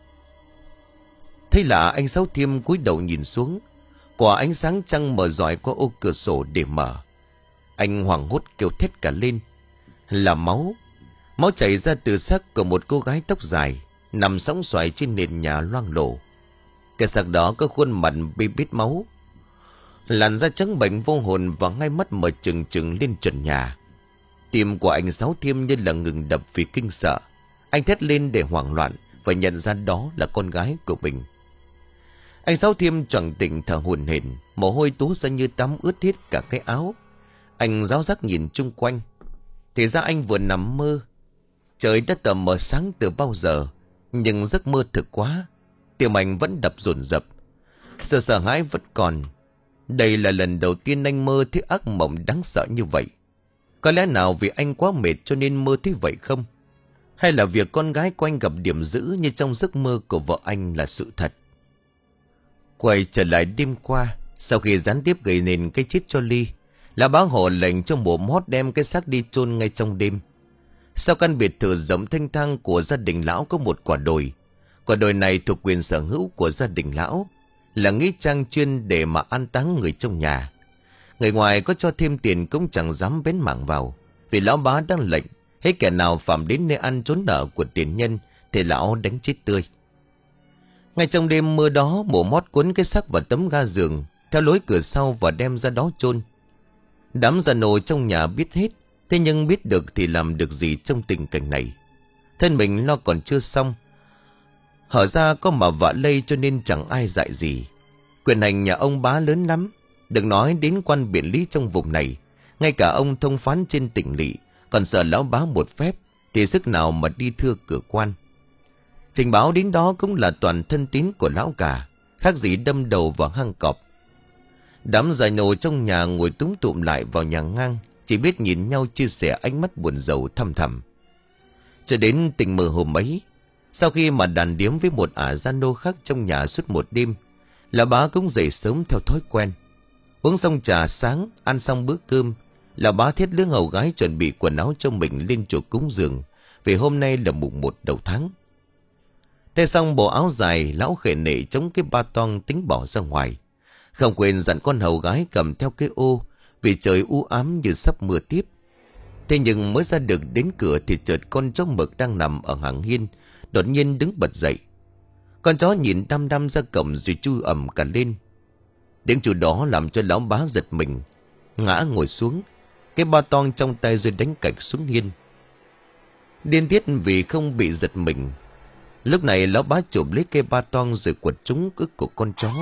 Thế là anh Sáu Thiêm cúi đầu nhìn xuống. Quả ánh sáng trăng mở rọi qua ô cửa sổ để mở. Anh hoảng hốt kêu thét cả lên. Là máu. Máu chảy ra từ xác của một cô gái tóc dài nằm sóng xoài trên nền nhà loang lổ. Cái xác đó có khuôn mặt bê bết máu, làn da trắng bệch vô hồn và hai mắt mở trừng trừng lên trần nhà. Tim của anh Sáu Thiêm như là ngừng đập vì kinh sợ. Anh thét lên để hoảng loạn và nhận ra đó là con gái của mình. Anh Sáu Thiêm choàng tỉnh thở hổn hển, mồ hôi túa ra như tắm ướt hết cả cái áo. Anh ráo rác nhìn chung quanh. Thì ra anh vừa nằm mơ. Trời đã tờ mờ sáng từ bao giờ, nhưng giấc mơ thực quá. Tim anh vẫn đập dồn dập, sợ sợ hãi vẫn còn. Đây là lần đầu tiên anh mơ thấy ác mộng đáng sợ như vậy. Có lẽ nào vì anh quá mệt cho nên mơ thấy vậy không? Hay là việc con gái của anh gặp điểm dữ như trong giấc mơ của vợ anh là sự thật? Quay trở lại đêm qua, sau khi gián tiếp gây nên cái chết cho Ly, là bá hộ lệnh cho mổ mót đem cái xác đi chôn ngay trong đêm. Sau căn biệt thự rộng thanh thang của gia đình lão có một quả đồi. Quả đồi này thuộc quyền sở hữu của gia đình lão, là nghĩa trang chuyên để mà an táng người trong nhà. Người ngoài có cho thêm tiền cũng chẳng dám bén mảng vào, vì lão bá đang lệnh hết kẻ nào phạm đến nơi ăn trốn nợ của tiền nhân thì lão đánh chết tươi. Ngay trong đêm mưa đó, mổ mót cuốn cái xác vào tấm ga giường theo lối cửa sau và đem ra đó chôn. Đám già nô trong nhà biết hết, thế nhưng biết được thì làm được gì trong tình cảnh này. Thân mình lo còn chưa xong, hở ra có mà vạ lây cho nên chẳng ai dạy gì. Quyền hành nhà ông bá lớn lắm, đừng nói đến quan biện lý trong vùng này. Ngay cả ông thông phán trên tỉnh lỵ còn sợ lão bá một phép thì sức nào mà đi thưa cửa quan. Trình báo đến đó cũng là toàn thân tín của lão cả, khác gì đâm đầu vào hang cọp. Đám già nô trong nhà ngồi túm tụm lại vào nhà ngang, chỉ biết nhìn nhau chia sẻ ánh mắt buồn rầu thăm thầm. Cho đến tình mơ hôm ấy, sau khi mà đàn điếm với một ả gia nô khác trong nhà suốt một đêm, lão bá cũng dậy sớm theo thói quen. Uống xong trà sáng, ăn xong bữa cơm, lão bá thiết lứa hầu gái chuẩn bị quần áo cho mình lên chùa cúng dường, vì hôm nay là mùng một đầu tháng. Thay xong bộ áo dài, lão khệ nệ chống cái ba toang tính bỏ ra ngoài. Không quên dặn con hầu gái cầm theo cái ô, vì trời u ám như sắp mưa tiếp. Thế nhưng mới ra được đến cửa thì chợt con chó mực đang nằm ở hàng hiên đột nhiên đứng bật dậy. Con chó nhìn đăm đăm ra cổng rồi chui ầm cả lên. Tiếng chu đó làm cho lão bá giật mình, ngã ngồi xuống, cái ba toang trong tay rồi đánh cạch xuống hiên. Điên tiết vì không bị giật mình, lúc này lão bá chụp lấy cây ba toang rồi quật trúng ức của con chó.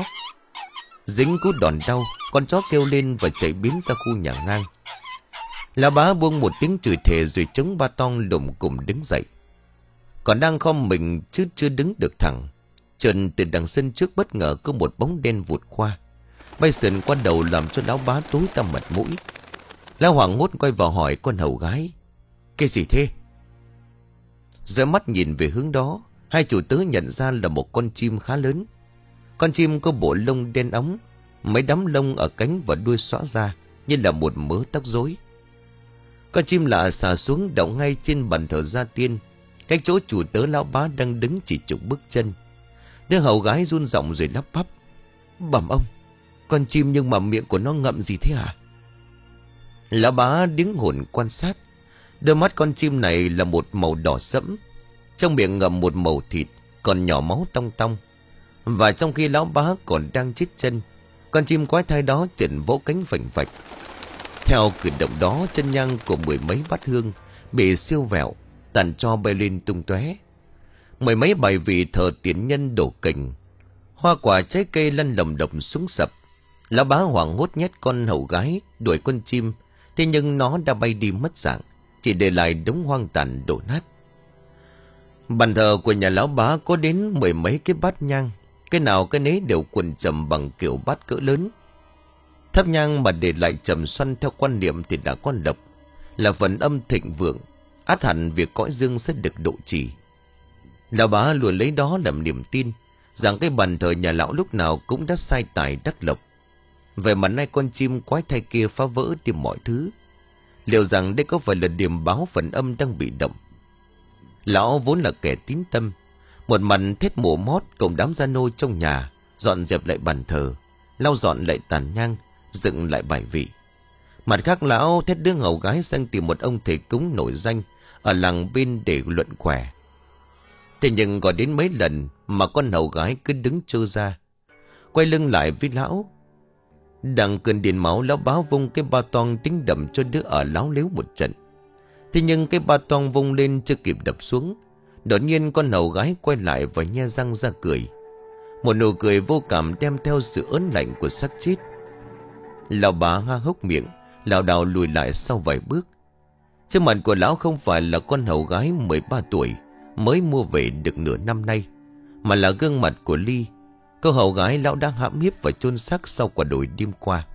Dính cú đòn đau, con chó kêu lên và chạy biến ra khu nhà ngang. Lão bá buông một tiếng chửi thề rồi chống ba toang lùm cùm đứng dậy. Còn đang khom mình chứ chưa đứng được thẳng, chợt từ đằng sân trước bất ngờ có một bóng đen vụt qua, bay sườn qua đầu làm cho lão bá tối tăm mặt mũi. Lão hoảng hốt quay vào hỏi con hầu gái: "Cái gì thế?" Giơ mắt nhìn về hướng đó, hai chủ tớ nhận ra là một con chim khá lớn. Con chim có bộ lông đen óng, mấy đám lông ở cánh và đuôi xõa ra như là một mớ tóc rối. Con chim lạ xà xuống đậu ngay trên bàn thờ gia tiên, cách chỗ chủ tớ lão bá đang đứng chỉ chục bước chân. Đứa hầu gái run giọng rồi lắp bắp: "Bẩm ông, con chim nhưng mà miệng của nó ngậm gì thế hả?" Lão bá đứng hồn quan sát. Đôi mắt con chim này là một màu đỏ sẫm, trong miệng ngậm một màu thịt còn nhỏ máu tong tong. Và trong khi lão bá còn đang chít chân, con chim quái thai đó chợt vỗ cánh phành phạch. Theo cử động đó, chân nhang của mười mấy bát hương bị siêu vẹo, tàn tro bay lên tung tóe. Mười mấy bài vị thờ tiền nhân đổ cành, hoa quả trái cây lăn lồng đồng xuống sập. Lão bá hoảng hốt nhét con hầu gái đuổi con chim. Thế nhưng nó đã bay đi mất dạng, chỉ để lại đống hoang tàn đổ nát. Bàn thờ của nhà lão bá có đến mười mấy cái bát nhang. Cái nào cái nấy đều quần trầm bằng kiểu bát cỡ lớn. Thắp nhang mà để lại trầm xoăn theo quan niệm thì là con lộc, là phần âm thịnh vượng, ắt hẳn việc cõi dương sẽ được độ trì. Lão bá luôn lấy đó làm niềm tin rằng cái bàn thờ nhà lão lúc nào cũng đã sai tài đắc lộc. Vậy mà nay con chim quái thai kia phá vỡ đi mọi thứ. Liệu rằng đây có phải là điểm báo phần âm đang bị động? Lão vốn là kẻ tín tâm, một mặt thét mổ mót cùng đám gia nô trong nhà dọn dẹp lại bàn thờ, lau dọn lại tàn nhang, dựng lại bài vị. Mặt khác lão thét đứa hầu gái sang tìm một ông thầy cúng nổi danh ở làng bên để luận quẻ. Thế nhưng gọi đến mấy lần mà con hầu gái cứ đứng trơ ra, quay lưng lại với lão. Đằng cơn điên máu, lão báo vung cái ba toang tính đầm cho đứa ở láo lếu một trận. Thế nhưng cái ba toang vung lên chưa kịp đập xuống, đột nhiên con hầu gái quay lại và nhe răng ra cười. Một nụ cười vô cảm đem theo sự ớn lạnh của xác chết. Lão bá ha hốc miệng, lảo đảo lùi lại sau vài bước. Trước mặt của lão không phải là con hầu gái mười ba tuổi mới mua về được nửa năm nay, mà là gương mặt của Ly, cô hầu gái lão đang hãm hiếp và chôn xác sau quả đồi đêm qua.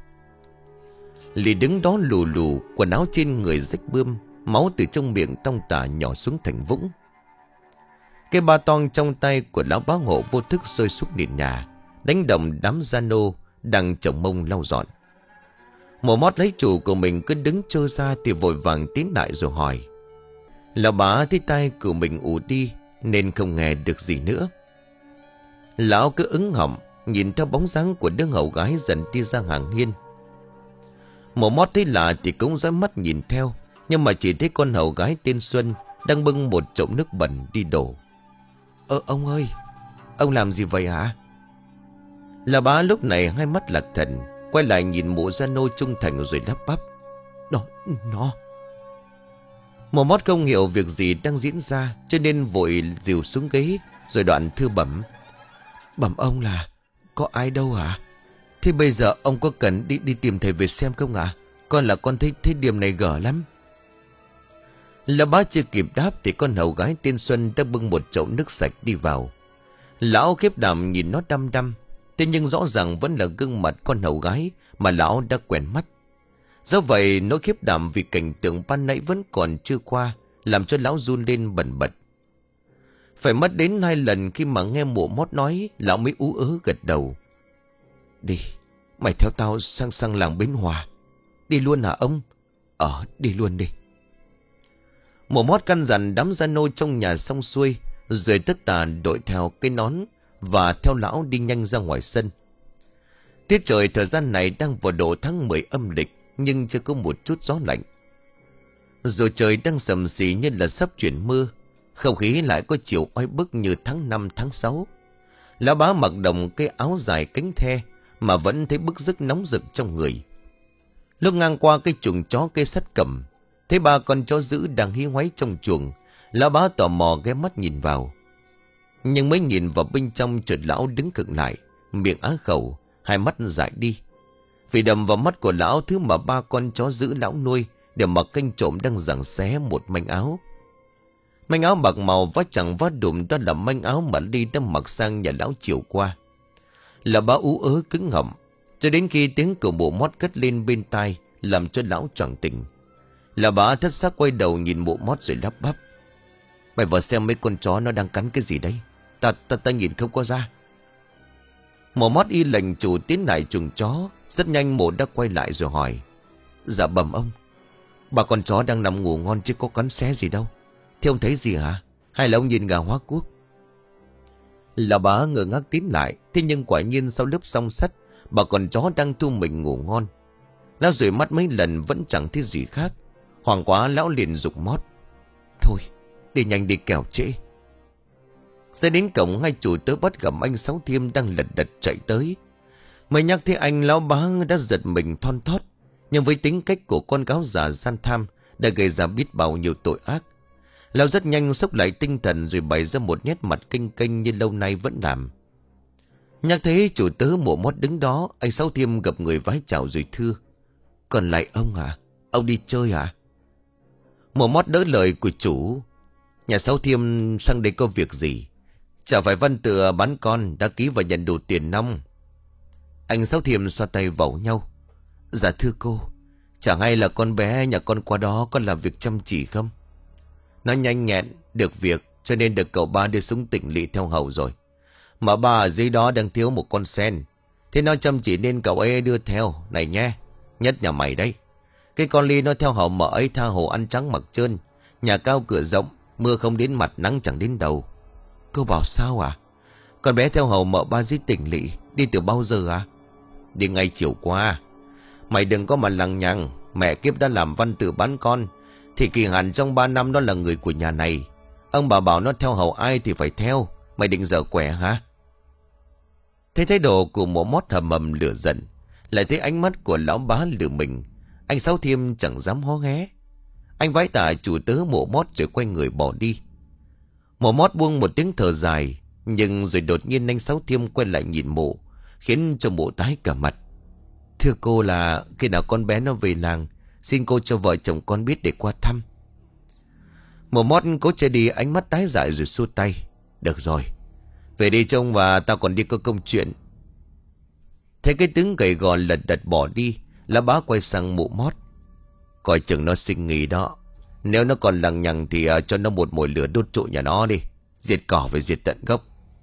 Ly đứng đó lù lù, quần áo trên người rách bươm, máu từ trong miệng tông tả nhỏ xuống thành vũng. Cái ba toang trong tay của lão bá hộ vô thức rơi xuống nền nhà, đánh động đám gia nô đang chồng mông lau dọn. Mổ mót lấy chủ của mình cứ đứng trơ ra thì vội vàng tiến lại rồi hỏi. Lão bá thấy tai của mình ù đi nên không nghe được gì nữa. Lão cứ ứng họng nhìn theo bóng dáng của đứa hầu gái dần đi ra hàng hiên. Mổ mót thấy lạ thì cũng dõi mắt nhìn theo, nhưng mà chỉ thấy con hầu gái tên Xuân đang bưng một chậu nước bẩn đi đổ. Ơ ông ơi, ông làm gì vậy hả? Lão bá lúc này hai mắt lạc thần, quay lại nhìn mụ gia nô trung thành rồi lắp bắp. Nó, nó. Mổ mót không hiểu việc gì đang diễn ra, cho nên vội dìu xuống ghế rồi đoạn thưa bẩm. Bẩm ông là có ai đâu hả? Thế bây giờ ông có cần đi đi tìm thầy về xem không ạ? Con là con thấy, thấy điểm này gở lắm. Lão bá chưa kịp đáp thì con hầu gái tên Xuân đã bưng một chậu nước sạch đi vào. Lão khiếp đảm nhìn nó đăm đăm, thế nhưng rõ ràng vẫn là gương mặt con hầu gái mà lão đã quen mắt. Do vậy nỗi khiếp đảm vì cảnh tượng ban nãy vẫn còn chưa qua, làm cho lão run lên bần bật. Phải mất đến hai lần khi mà nghe mụ mót nói, lão mới ú ớ gật đầu. Đi, mày theo tao sang sang làng Bến Hòa. Đi luôn hả ông? Ờ, đi luôn đi. Mụ mót căn dặn đám gia nô trong nhà xong xuôi, rồi tất tà đội theo cái nón và theo lão đi nhanh ra ngoài sân. Tiết trời thời gian này đang vào độ tháng mười âm lịch, nhưng chưa có một chút gió lạnh. Dù trời đang sầm xì như là sắp chuyển mưa, không khí lại có chiều oi bức như tháng năm tháng sáu. Lão bá mặc đồng cái áo dài cánh the mà vẫn thấy bức rứt nóng rực trong người. Lúc ngang qua cái chuồng chó cây sắt cầm, thấy ba con chó dữ đang hí hoáy trong chuồng. Lão bá tò mò ghé mắt nhìn vào, nhưng mới nhìn vào bên trong chợt lão đứng khựng lại, miệng á khẩu, hai mắt dại đi. Vì đầm vào mắt của lão thứ mà ba con chó dữ lão nuôi đều mặc canh trộm đang giằng xé một manh áo. Manh áo bạc màu vá chẳng vá đùm, đó là manh áo mà Ly đã mặc sang nhà lão chiều qua. Lão bá ú ớ cứng họng, cho đến khi tiếng của mụ mót cất lên bên tai làm cho lão choàng tỉnh. Lão bá thất xác quay đầu nhìn mụ mót rồi lắp bắp. Mày vào xem mấy con chó nó đang cắn cái gì đấy. Ta ta ta nhìn không có ra. Mụ mót y lệnh chủ tiến lại chuồng chó. Rất nhanh mụ đã quay lại rồi hỏi. Dạ bẩm ông, bà con chó đang nằm ngủ ngon chứ có cắn xé gì đâu. Thế ông thấy gì hả? Hay là ông nhìn gà hóa quốc? Lão bá ngơ ngác tiến lại. Thế nhưng quả nhiên sau lớp song sắt, bà con chó đang thu mình ngủ ngon. Lão rủi mắt mấy lần vẫn chẳng thấy gì khác. Hoảng quá lão liền giục mót. Thôi đi nhanh đi kẻo trễ. Ra đến cổng, hai chủ tớ bắt gặp anh Sáu Thiêm đang lật đật chạy tới. Mới nhắc thấy anh, lão bá đã giật mình thon thót. Nhưng với tính cách của con cáo già gian tham đã gây ra biết bao nhiêu tội ác, lão rất nhanh xốc lại tinh thần rồi bày ra một nét mặt kinh kênh như lâu nay vẫn làm. Nhắc thấy chủ tớ Mộ Mót đứng đó, anh Sáu Thiêm gặp người vái chào rồi thưa: "Còn lại ông à? Ông đi chơi à?" Mộ Mót đỡ lời của chủ: "Nhà Sáu Thiêm sang đây có việc gì? Chả phải Văn Tự bán con đã ký và nhận đủ tiền nong?" Anh Sáu Thiêm xoa tay vẩu nhau: "Dạ thưa cô, chẳng hay là con bé nhà con qua đó có làm việc chăm chỉ không? Nó nhanh nhẹn, được việc, cho nên được cậu ba đưa xuống tỉnh lỵ theo hầu rồi. Mà ba ở dưới đó đang thiếu một con sen, thế nó chăm chỉ nên cậu ấy đưa theo. Này nhé, nhất nhà mày đấy. Cái con Ly nó theo hầu mợ ấy tha hồ ăn trắng mặc trơn, nhà cao cửa rộng, mưa không đến mặt nắng chẳng đến đầu." "Cô bảo sao à? Con bé theo hầu mợ ba dưới tỉnh lỵ, đi từ bao giờ à?" "Đi ngay chiều qua. Mày đừng có mà lằng nhằng. Mẹ kiếp đã làm Văn Tự bán con, thì kỳ hạn trong ba năm đó là người của nhà này. Ông bà bảo nó theo hầu ai thì phải theo. Mày định dở quẻ hả?" Thấy thái độ của Mộ Mót hầm hầm lửa giận, lại thấy ánh mắt của lão bá lừa mình, anh Sáu Thiêm chẳng dám hó hé. Anh vái tạ chủ tớ Mộ Mót rồi quay người bỏ đi. Mộ Mót buông một tiếng thở dài, nhưng rồi đột nhiên anh Sáu Thiêm quay lại nhìn mộ, khiến cho mộ tái cả mặt. "Thưa cô, là khi nào con bé nó về làng, xin cô cho vợ chồng con biết để qua thăm." Mộ Mót cố che đi ánh mắt tái dại rồi xua tay: "Được rồi, về đi trông, và tao còn đi có công chuyện." Thấy cái tướng gầy gò lật đật bỏ đi, lá bá quay sang Mộ Mót: "Coi chừng nó sinh nghỉ đó. Nếu nó còn lằng nhằng thì uh, cho nó một mồi lửa đốt trụi nhà nó đi. Diệt cỏ phải diệt tận gốc."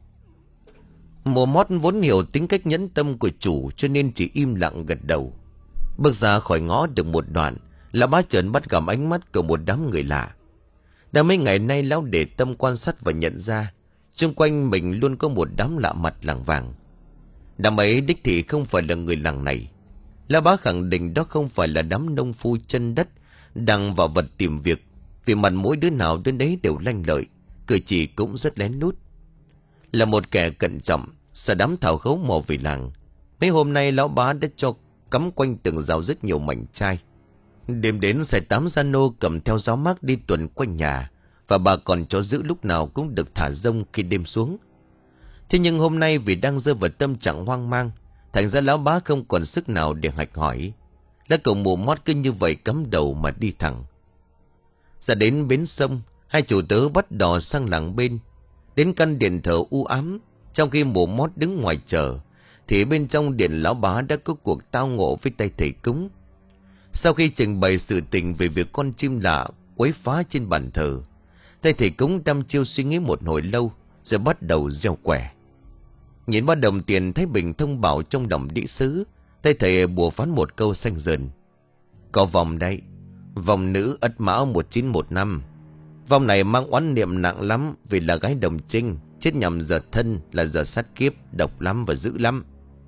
Mộ Mót vốn hiểu tính cách nhẫn tâm của chủ, cho nên chỉ im lặng gật đầu. Bước ra khỏi ngõ được một đoạn, lão bá chợt bắt gặp ánh mắt của một đám người lạ. Đã mấy ngày nay lão để tâm quan sát và nhận ra xung quanh mình luôn có một đám lạ mặt làng vàng. Đám ấy đích thị không phải là người làng này. Lão bá khẳng định đó không phải là đám nông phu chân đất đang vào vật tìm việc, vì mặt mỗi đứa nào đến đấy đều lanh lợi, cử chỉ cũng rất lén lút. Là một kẻ cẩn trọng, sợ đám thảo khấu mò về làng, mấy hôm nay lão bá đã cho cắm quanh từng rào rất nhiều mảnh chai. Đêm đến xe tám gia nô cầm theo giáo mác đi tuần quanh nhà, và bà còn cho giữ lúc nào cũng được thả rông khi đêm xuống. Thế nhưng hôm nay vì đang rơi vào tâm trạng hoang mang, thành ra lão bá không còn sức nào để hạch hỏi. Lá cậu Mộ Mót cứ như vậy cắm đầu mà đi thẳng. Ra đến bến sông, hai chủ tớ bắt đò sang làng bên. Đến căn điện thờ u ám, trong khi Mộ Mót đứng ngoài chờ, thì bên trong điện lão bá đã có cuộc tao ngộ với tay thầy cúng. Sau khi trình bày sự tình về việc con chim lạ quấy phá trên bàn thờ, tay thầy cúng đăm chiêu suy nghĩ một hồi lâu, rồi bắt đầu gieo quẻ. Nhìn ba đồng tiền thấy bình thông bảo trong đồng đĩ sứ, tay thầy bùa phán một câu xanh dần: "Có vòng đây, vòng nữ Ất Mão một chín một năm. Vòng này mang oán niệm nặng lắm, vì là gái đồng trinh, chết nhằm giờ thân, là giờ sát kiếp, độc lắm và dữ lắm."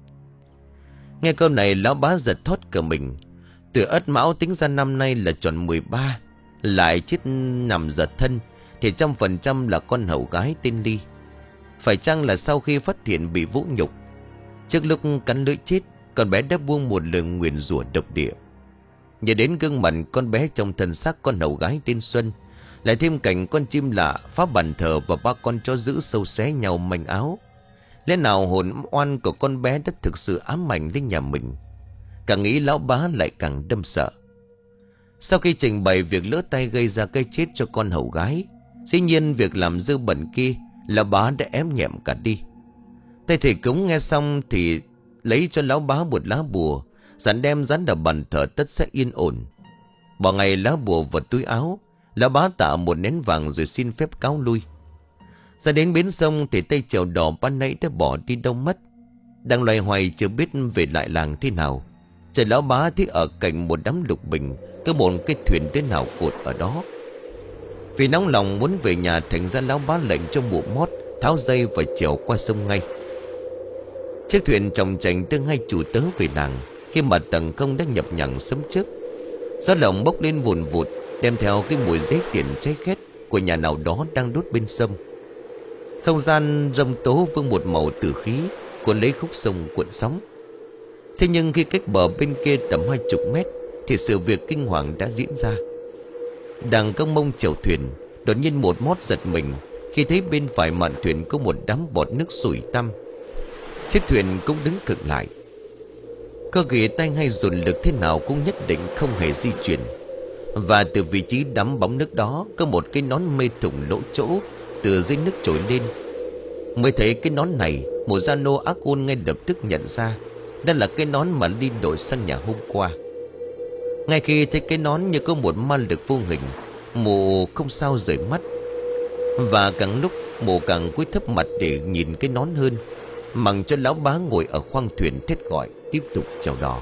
Nghe câu này lão bá giật thót cả mình. Tuổi Ất Mão tính ra năm nay là tròn mười ba, lại chết nằm giờ thân, thì trăm phần trăm là con hầu gái tên Ly. Phải chăng là sau khi phát hiện bị vũ nhục, trước lúc cắn lưỡi chết, con bé đã buông một lời nguyền rủa độc địa? Nhớ đến gương mặt con bé trong thân xác con hầu gái tên Xuân, lại thêm cảnh con chim lạ phá bàn thờ và ba con chó giữ sâu xé nhau manh áo, lẽ nào hồn oan của con bé đã thực sự ám ảnh lên nhà mình? Càng nghĩ lão bá lại càng đâm sợ. Sau khi trình bày việc lỡ tay gây ra cái chết cho con hầu gái, dĩ nhiên việc làm dơ bẩn kia lão bá đã ém nhẹm cả đi. Thầy thầy cúng nghe xong thì lấy cho lão bá một lá bùa, dặn đem dán vào bàn thờ tất sẽ yên ổn. Bỏ ngày lá bùa vào túi áo, lão bá tạ một nén vàng rồi xin phép cáo lui. Ra đến bến sông thì tay chèo đò ban nãy đã bỏ đi đâu mất. Đang loay hoay chưa biết về lại làng thế nào, trời lão bá thấy ở cạnh một đám lục bình có một cái thuyền đứa nào cột ở đó. Vì nóng lòng muốn về nhà, thành ra lão bá lệnh cho Mộ Mót tháo dây và chèo qua sông ngay. Chiếc thuyền chồng chành tương hai chủ tớ về làng, khi mà tầng công đã nhập nhằng sớm trước. Gió lồng bốc lên vùn vụt, đem theo cái mùi giấy tiền cháy khét của nhà nào đó đang đốt bên sông. Không gian rông tố vương một màu tử khí, cuốn lấy khúc sông cuộn sóng. Thế nhưng khi cách bờ bên kia tầm hai chục mét, thì sự việc kinh hoàng đã diễn ra. Đang cong mông chèo thuyền, đột nhiên Một Mót giật mình khi thấy bên phải mạn thuyền có một đám bọt nước sủi tăm. Chiếc thuyền cũng đứng cực lại. Có ghì tay hay dồn lực thế nào cũng nhất định không hề di chuyển. Và từ vị trí đắm bóng nước đó có một cái nón mê thủng lỗ chỗ từ dưới nước trồi lên. Mới thấy cái nón này, Muzano ác ôn ngay lập tức nhận ra đó là cái nón mà Ly đổi sang nhà hôm qua. Ngay khi thấy cái nón như có một ma lực vô hình, mụ không sao rời mắt. Và càng lúc mụ càng cúi thấp mặt để nhìn cái nón hơn, mặc cho lão bá ngồi ở khoang thuyền thét gọi tiếp tục chèo đò.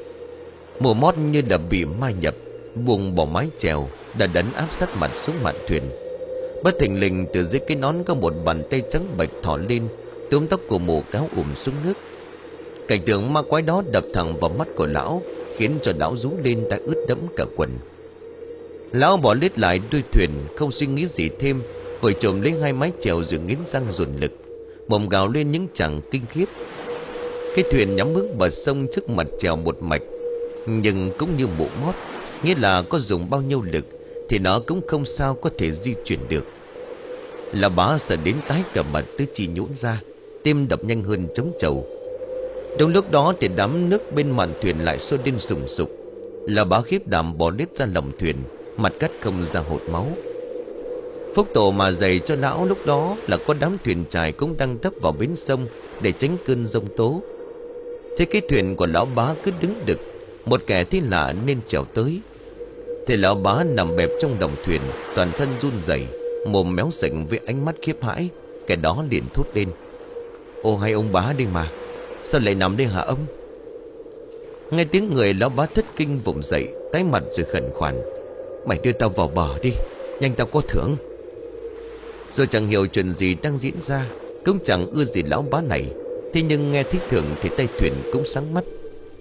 Mụ mót như là bị ma nhập, buông bỏ mái chèo, đã đấn áp sát mặt xuống mạn thuyền. Bất thình lình từ dưới cái nón có một bàn tay trắng bệch thò lên, túm tóc của mụ kéo ùm xuống nước. Cảnh tượng ma quái đó đập thẳng vào mắt của lão, khiến cho lão rú lên đã ướt đẫm cả quần. Lão bỏ lết lại đuôi thuyền, không suy nghĩ gì thêm, vội trộm lấy hai mái chèo rồi nghiến răng dồn lực, mồm gào lên những chàng kinh khiếp. Cái thuyền nhắm hướng bờ sông trước mặt chèo một mạch, nhưng cũng như mụ mót, nghĩa là có dùng bao nhiêu lực thì nó cũng không sao có thể di chuyển được. Là bá sợ đến tái cả mặt, tứ chi nhũn ra, tim đập nhanh hơn trống trầu. Đúng lúc đó thì đám nước bên mạn thuyền lại sôi lên sùng sục. Là bá khiếp đảm bỏ lết ra lòng thuyền, mặt cắt không ra hột máu. Phúc tổ mà dày cho lão lúc đó là có đám thuyền chài cũng đang tấp vào bến sông để tránh cơn giông tố. Thế cái thuyền của lão bá cứ đứng đực, một kẻ thế lạ nên chèo tới. Thì lão bá nằm bẹp trong lòng thuyền, toàn thân run rẩy, mồm méo sệnh với ánh mắt khiếp hãi. Kẻ đó liền thốt lên: "Ô hay ông bá đi mà, sao lại nằm đây hả ông?" Nghe tiếng người, lão bá thất kinh vùng dậy, tái mặt rồi khẩn khoản: "Mày đưa tao vào bờ đi, nhanh tao có thưởng." Rồi chẳng hiểu chuyện gì đang diễn ra, cũng chẳng ưa gì lão bá này. Thế nhưng nghe thích thưởng thì tay thuyền cũng sáng mắt.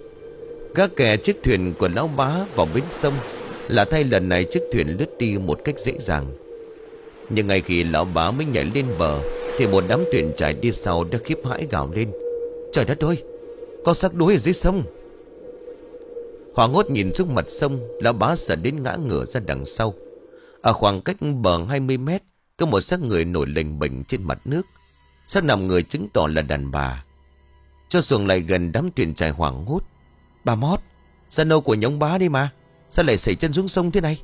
Gã kè chiếc thuyền của lão bá vào bến sông. Là thay lần này chiếc thuyền lướt đi một cách dễ dàng. Nhưng ngay khi lão bá mới nhảy lên bờ thì một đám thuyền trải đi sau đã khiếp hãi gào lên: "Trời đất ơi, có xác đuối ở dưới sông!" Hoảng hốt nhìn xuống mặt sông, lão bá sợ đến ngã ngửa ra đằng sau. Ở khoảng cách bờ hai mươi mét, có một xác người nổi lềnh bềnh trên mặt nước. Xác nằm người chứng tỏ là đàn bà. Cho xuồng lại gần, đám thuyền trải hoảng hốt: "Bà Mót, gia nô của nhóm bá đi mà, sao lại xảy chân xuống sông thế này?"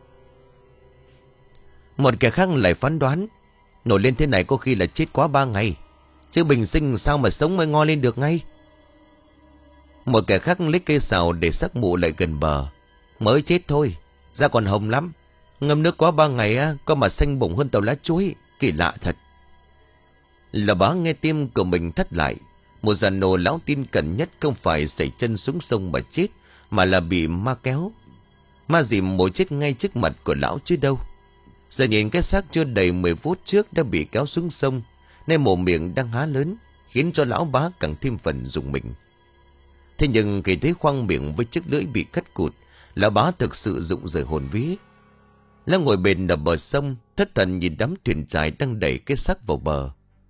Một kẻ khác lại phán đoán: "Nổi lên thế này có khi là chết quá ba ngày, chứ bình sinh sao mà sống mới ngo lên được ngay." Một kẻ khác lấy cây sào để xác mụ lại gần bờ: "Mới chết thôi, da còn hồng lắm, ngâm nước quá ba ngày á, có mà xanh bổng hơn tàu lá chuối, kỳ lạ thật." Là bá nghe tim của mình thắt lại. Một già nô lão tin cẩn nhất không phải xảy chân xuống sông mà chết, mà là bị ma kéo. Ma dìm mồi chết ngay trước mặt của lão chứ đâu. Giờ nhìn cái xác chưa đầy mười phút trước đã bị kéo xuống sông, nên mồm miệng đang há lớn, khiến cho lão bá càng thêm phần rùng mình. Thế nhưng khi thấy khoang miệng với chiếc lưỡi bị cắt cụt, lão bá thực sự rụng rời hồn vía. Lão ngồi bền ở bờ sông, thất thần nhìn đám thuyền chài đang đẩy cái xác vào bờ.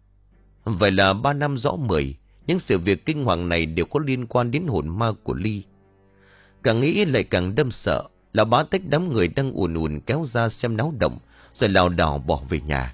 Vậy là ba năm rõ mười, những sự việc kinh hoàng này đều có liên quan đến hồn ma của Ly. Càng nghĩ lại càng đâm sợ. Lão bá tách đám người đang ùn ùn kéo ra xem náo động, rồi lảo đảo bỏ về nhà.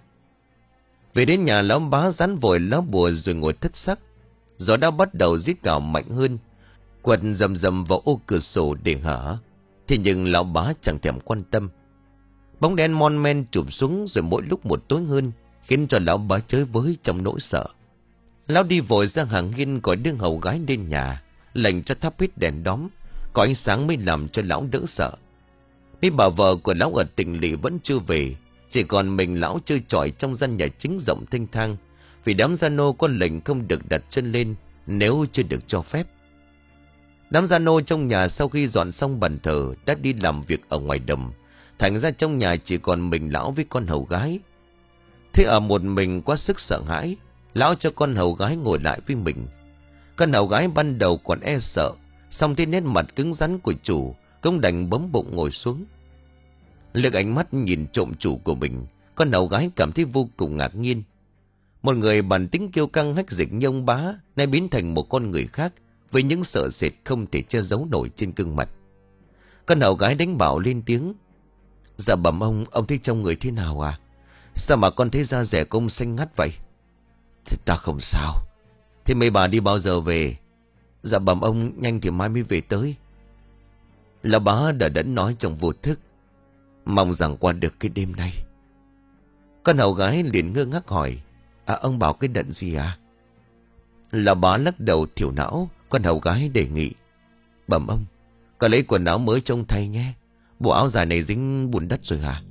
Về đến nhà, lão bá dán vội lá bùa rồi ngồi thất sắc. Gió đã bắt đầu rít gào mạnh hơn, quật rầm rầm vào ô cửa sổ để hở. Thế nhưng lão bá chẳng thèm quan tâm. Bóng đen mon men chụp xuống rồi mỗi lúc một tối hơn, khiến cho lão bá chới với trong nỗi sợ. Lão đi vội ra hàng hiên gọi đương hầu gái lên nhà, lệnh cho thắp hết đèn đóm, có ánh sáng mới làm cho lão đỡ sợ. Mấy bà vợ của lão ở tỉnh lỵ vẫn chưa về, chỉ còn mình lão chơi chọi trong gian nhà chính rộng thênh thang, vì đám gia nô có lệnh không được đặt chân lên nếu chưa được cho phép. Đám gia nô trong nhà sau khi dọn xong bàn thờ đã đi làm việc ở ngoài đồng, thành ra trong nhà chỉ còn mình lão với con hầu gái. Thế ở một mình quá sức sợ hãi, lão cho con hầu gái ngồi lại với mình. Con hầu gái ban đầu còn e sợ, xong thấy nét mặt cứng rắn của chủ, cũng đành bấm bụng ngồi xuống. Lượt ánh mắt nhìn trộm chủ của mình, con hầu gái cảm thấy vô cùng ngạc nhiên. Một người bản tính kiêu căng hách dịch như ông bá nay biến thành một con người khác, với những sợ sệt không thể che giấu nổi trên gương mặt. Con hầu gái đánh bảo lên tiếng: "Dạ bẩm ông, ông thấy trong người thế nào à? Sao mà con thấy da rẻ của ông xanh ngắt vậy?" "Thì ta không sao, Thế mấy bà đi bao giờ về? Dạ bẩm ông, nhanh thì mai mới về tới. Lão bá đã đẫn nói trong vô thức. Mong rằng qua được cái đêm nay. Con hầu gái liền ngơ ngác hỏi. À ông bảo cái đận gì à? Lão bá lắc đầu thiểu não. Con hầu gái đề nghị. Bẩm ông, có lấy quần áo mới trông thay nhé. Bộ áo dài này dính bùn đất rồi hả?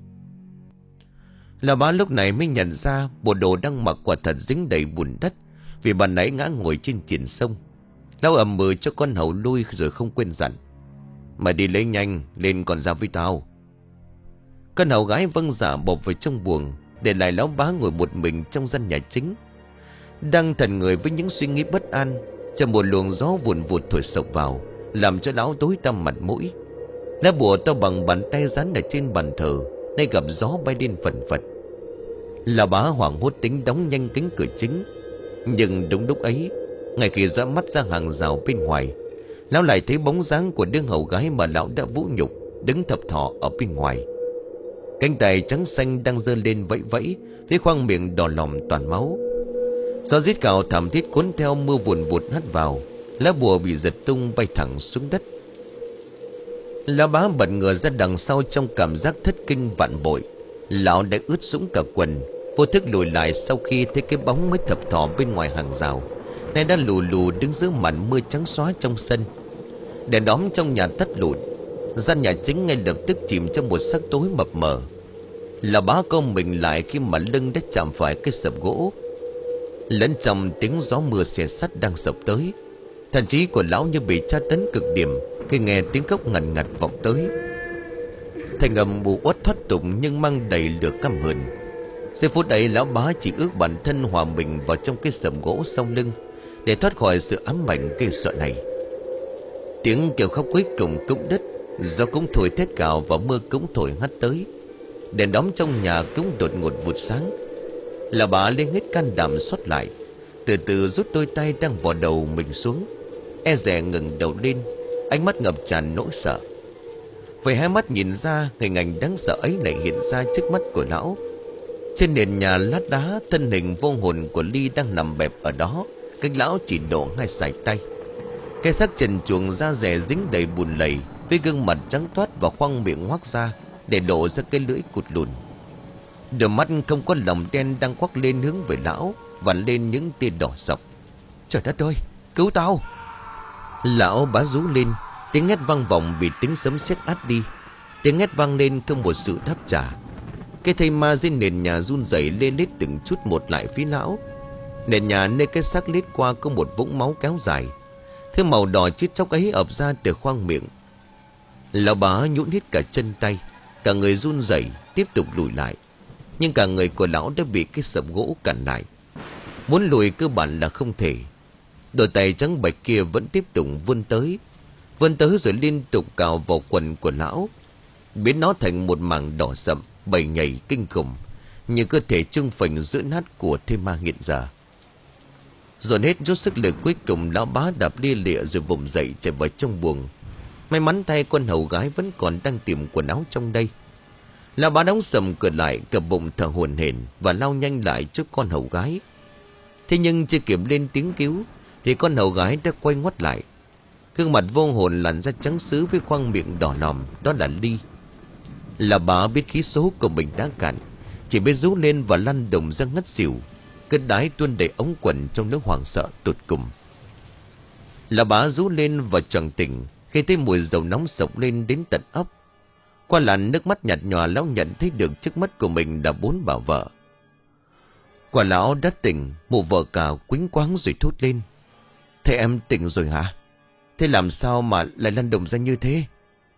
Lão bá lúc này mới nhận ra bộ đồ đang mặc quả thật dính đầy bùn đất, vì bà nãy ngã ngồi trên triển sông. Lão ầm mừ cho con hầu lui rồi không quên dặn. Mà đi lấy nhanh, lên còn ra với tao. Con hầu gái vâng dạ bộp vào trong buồng, để lại lão bá ngồi một mình trong gian nhà chính. Đang thần người với những suy nghĩ bất an, trong một luồng gió vùn vụt thổi sộc vào, làm cho lão tối tăm mặt mũi. Lá bùa to bằng bàn tay dán ở trên bàn thờ nay gặp gió bay lên phần phật. Lão bá hoảng hốt tính đóng nhanh cánh cửa chính, nhưng đúng lúc ấy, ngay khi dõi mắt ra hàng rào bên ngoài, lão lại thấy bóng dáng của đứa hầu gái mà lão đã vũ nhục đứng thập thò ở bên ngoài. Cánh tay trắng xanh đang giơ lên vẫy vẫy, với khoang miệng đỏ lòm toàn máu. Gió rít cào thảm thiết cuốn theo mưa vùn vụt hắt vào, lá bùa bị giật tung bay thẳng xuống đất. Lão bá bật ngửa ra đằng sau trong cảm giác thất kinh vạn bội. Lão đã ướt sũng cả quần, vô thức lùi lại sau khi thấy cái bóng mới thập thò bên ngoài hàng rào nay đã lù lù đứng giữa màn mưa trắng xóa trong sân. Đèn đóm trong nhà tắt lụt, gian nhà chính ngay lập tức chìm trong một sắc tối mập mờ. Lão bá co mình lại khi mà lưng đã chạm phải cái sập gỗ. Lẫn trong tiếng gió mưa xẻ sắt đang sập tới, thần trí của lão như bị tra tấn cực điểm khi nghe tiếng khóc ngằn ngặt vọng tới. Thành âm bù uất thoát tục nhưng mang đầy lửa căm hờn. Giây phút ấy lão bá chỉ ước bản thân hòa mình vào trong cái sầm gỗ sau lưng để thoát khỏi sự ám ảnh gây sợ này. Tiếng kêu khóc cuối cùng cũng đứt, gió cũng thổi thét gào và mưa cũng thổi hắt tới. Đèn đóm trong nhà cũng đột ngột vụt sáng. Lão bá lên hết can đảm xót lại, từ từ rút đôi tay đang vò đầu mình xuống, e dè ngẩng đầu lên, ánh mắt ngập tràn nỗi sợ. Vậy hai mắt nhìn ra, hình ảnh đáng sợ ấy lại hiện ra trước mắt của lão. Trên nền nhà lát đá, thân hình vô hồn của Ly đang nằm bẹp ở đó, cách lão chỉ độ hai sải tay. Cái xác trần truồng da rẻ dính đầy bùn lầy, với gương mặt trắng toát và khoang miệng ngoác ra để lộ ra cái lưỡi cụt lùn. Đôi mắt không có lòng đen đang quắc lên hướng về lão, vằn lên những tia đỏ sọc. Trời đất ơi, cứu tao! Lão bá rú lên, tiếng hét vang vọng bị tiếng sấm sét át đi. Tiếng hét vang lên không một sự đáp trả. Cái thây ma trên nền nhà run rẩy lên lết từng chút một lại phía lão. Nền nhà nơi cái xác lết qua có một vũng máu kéo dài, thứ màu đỏ chít chóc ấy ập ra từ khoang miệng. Lão bá nhũn hết cả chân tay, cả người run rẩy tiếp tục lùi lại, nhưng cả người của lão đã bị cái sập gỗ cản lại. Muốn lùi cơ bản là không thể. Đôi tay trắng bệch kia vẫn tiếp tục vươn tới, vươn tới rồi liên tục cào vào quần của lão, biến nó thành một mảng đỏ sậm bầy nhảy kinh khủng, như cơ thể trưng phình giữa nát của thây ma hiện ra. Dồn hết chút sức lực cuối cùng, lão bá đạp lia lịa rồi vùng dậy chạy vào trong buồng. May mắn thay con hầu gái vẫn còn đang tìm quần áo trong đây. Lão bá đóng sầm cửa lại, cập bụng thở hổn hển và lao nhanh lại trước con hầu gái. Thế nhưng chưa kịp lên tiếng cứu thì con hầu gái đã quay ngoắt lại. Gương mặt vô hồn làn da trắng sứ với khoang miệng đỏ lòm, đó là Ly. Lão bá biết khí số của mình đã cạn, chỉ biết rú lên và lăn đồng ra ngất xỉu. Cơn đái tuôn đầy ống quần trong nỗi hoảng sợ tột cùng. Lão bá rú lên và choàng tỉnh khi thấy mùi dầu nóng sộc lên đến tận óc. Qua làn nước mắt nhạt nhòa, lão nhận thấy được trước mắt của mình là bốn bà vợ. Quả lão đã tỉnh, mụ vợ cả quýnh quáng rồi thốt lên. Thế em tỉnh rồi hả? Thế làm sao mà lại lăn đồng ra như thế?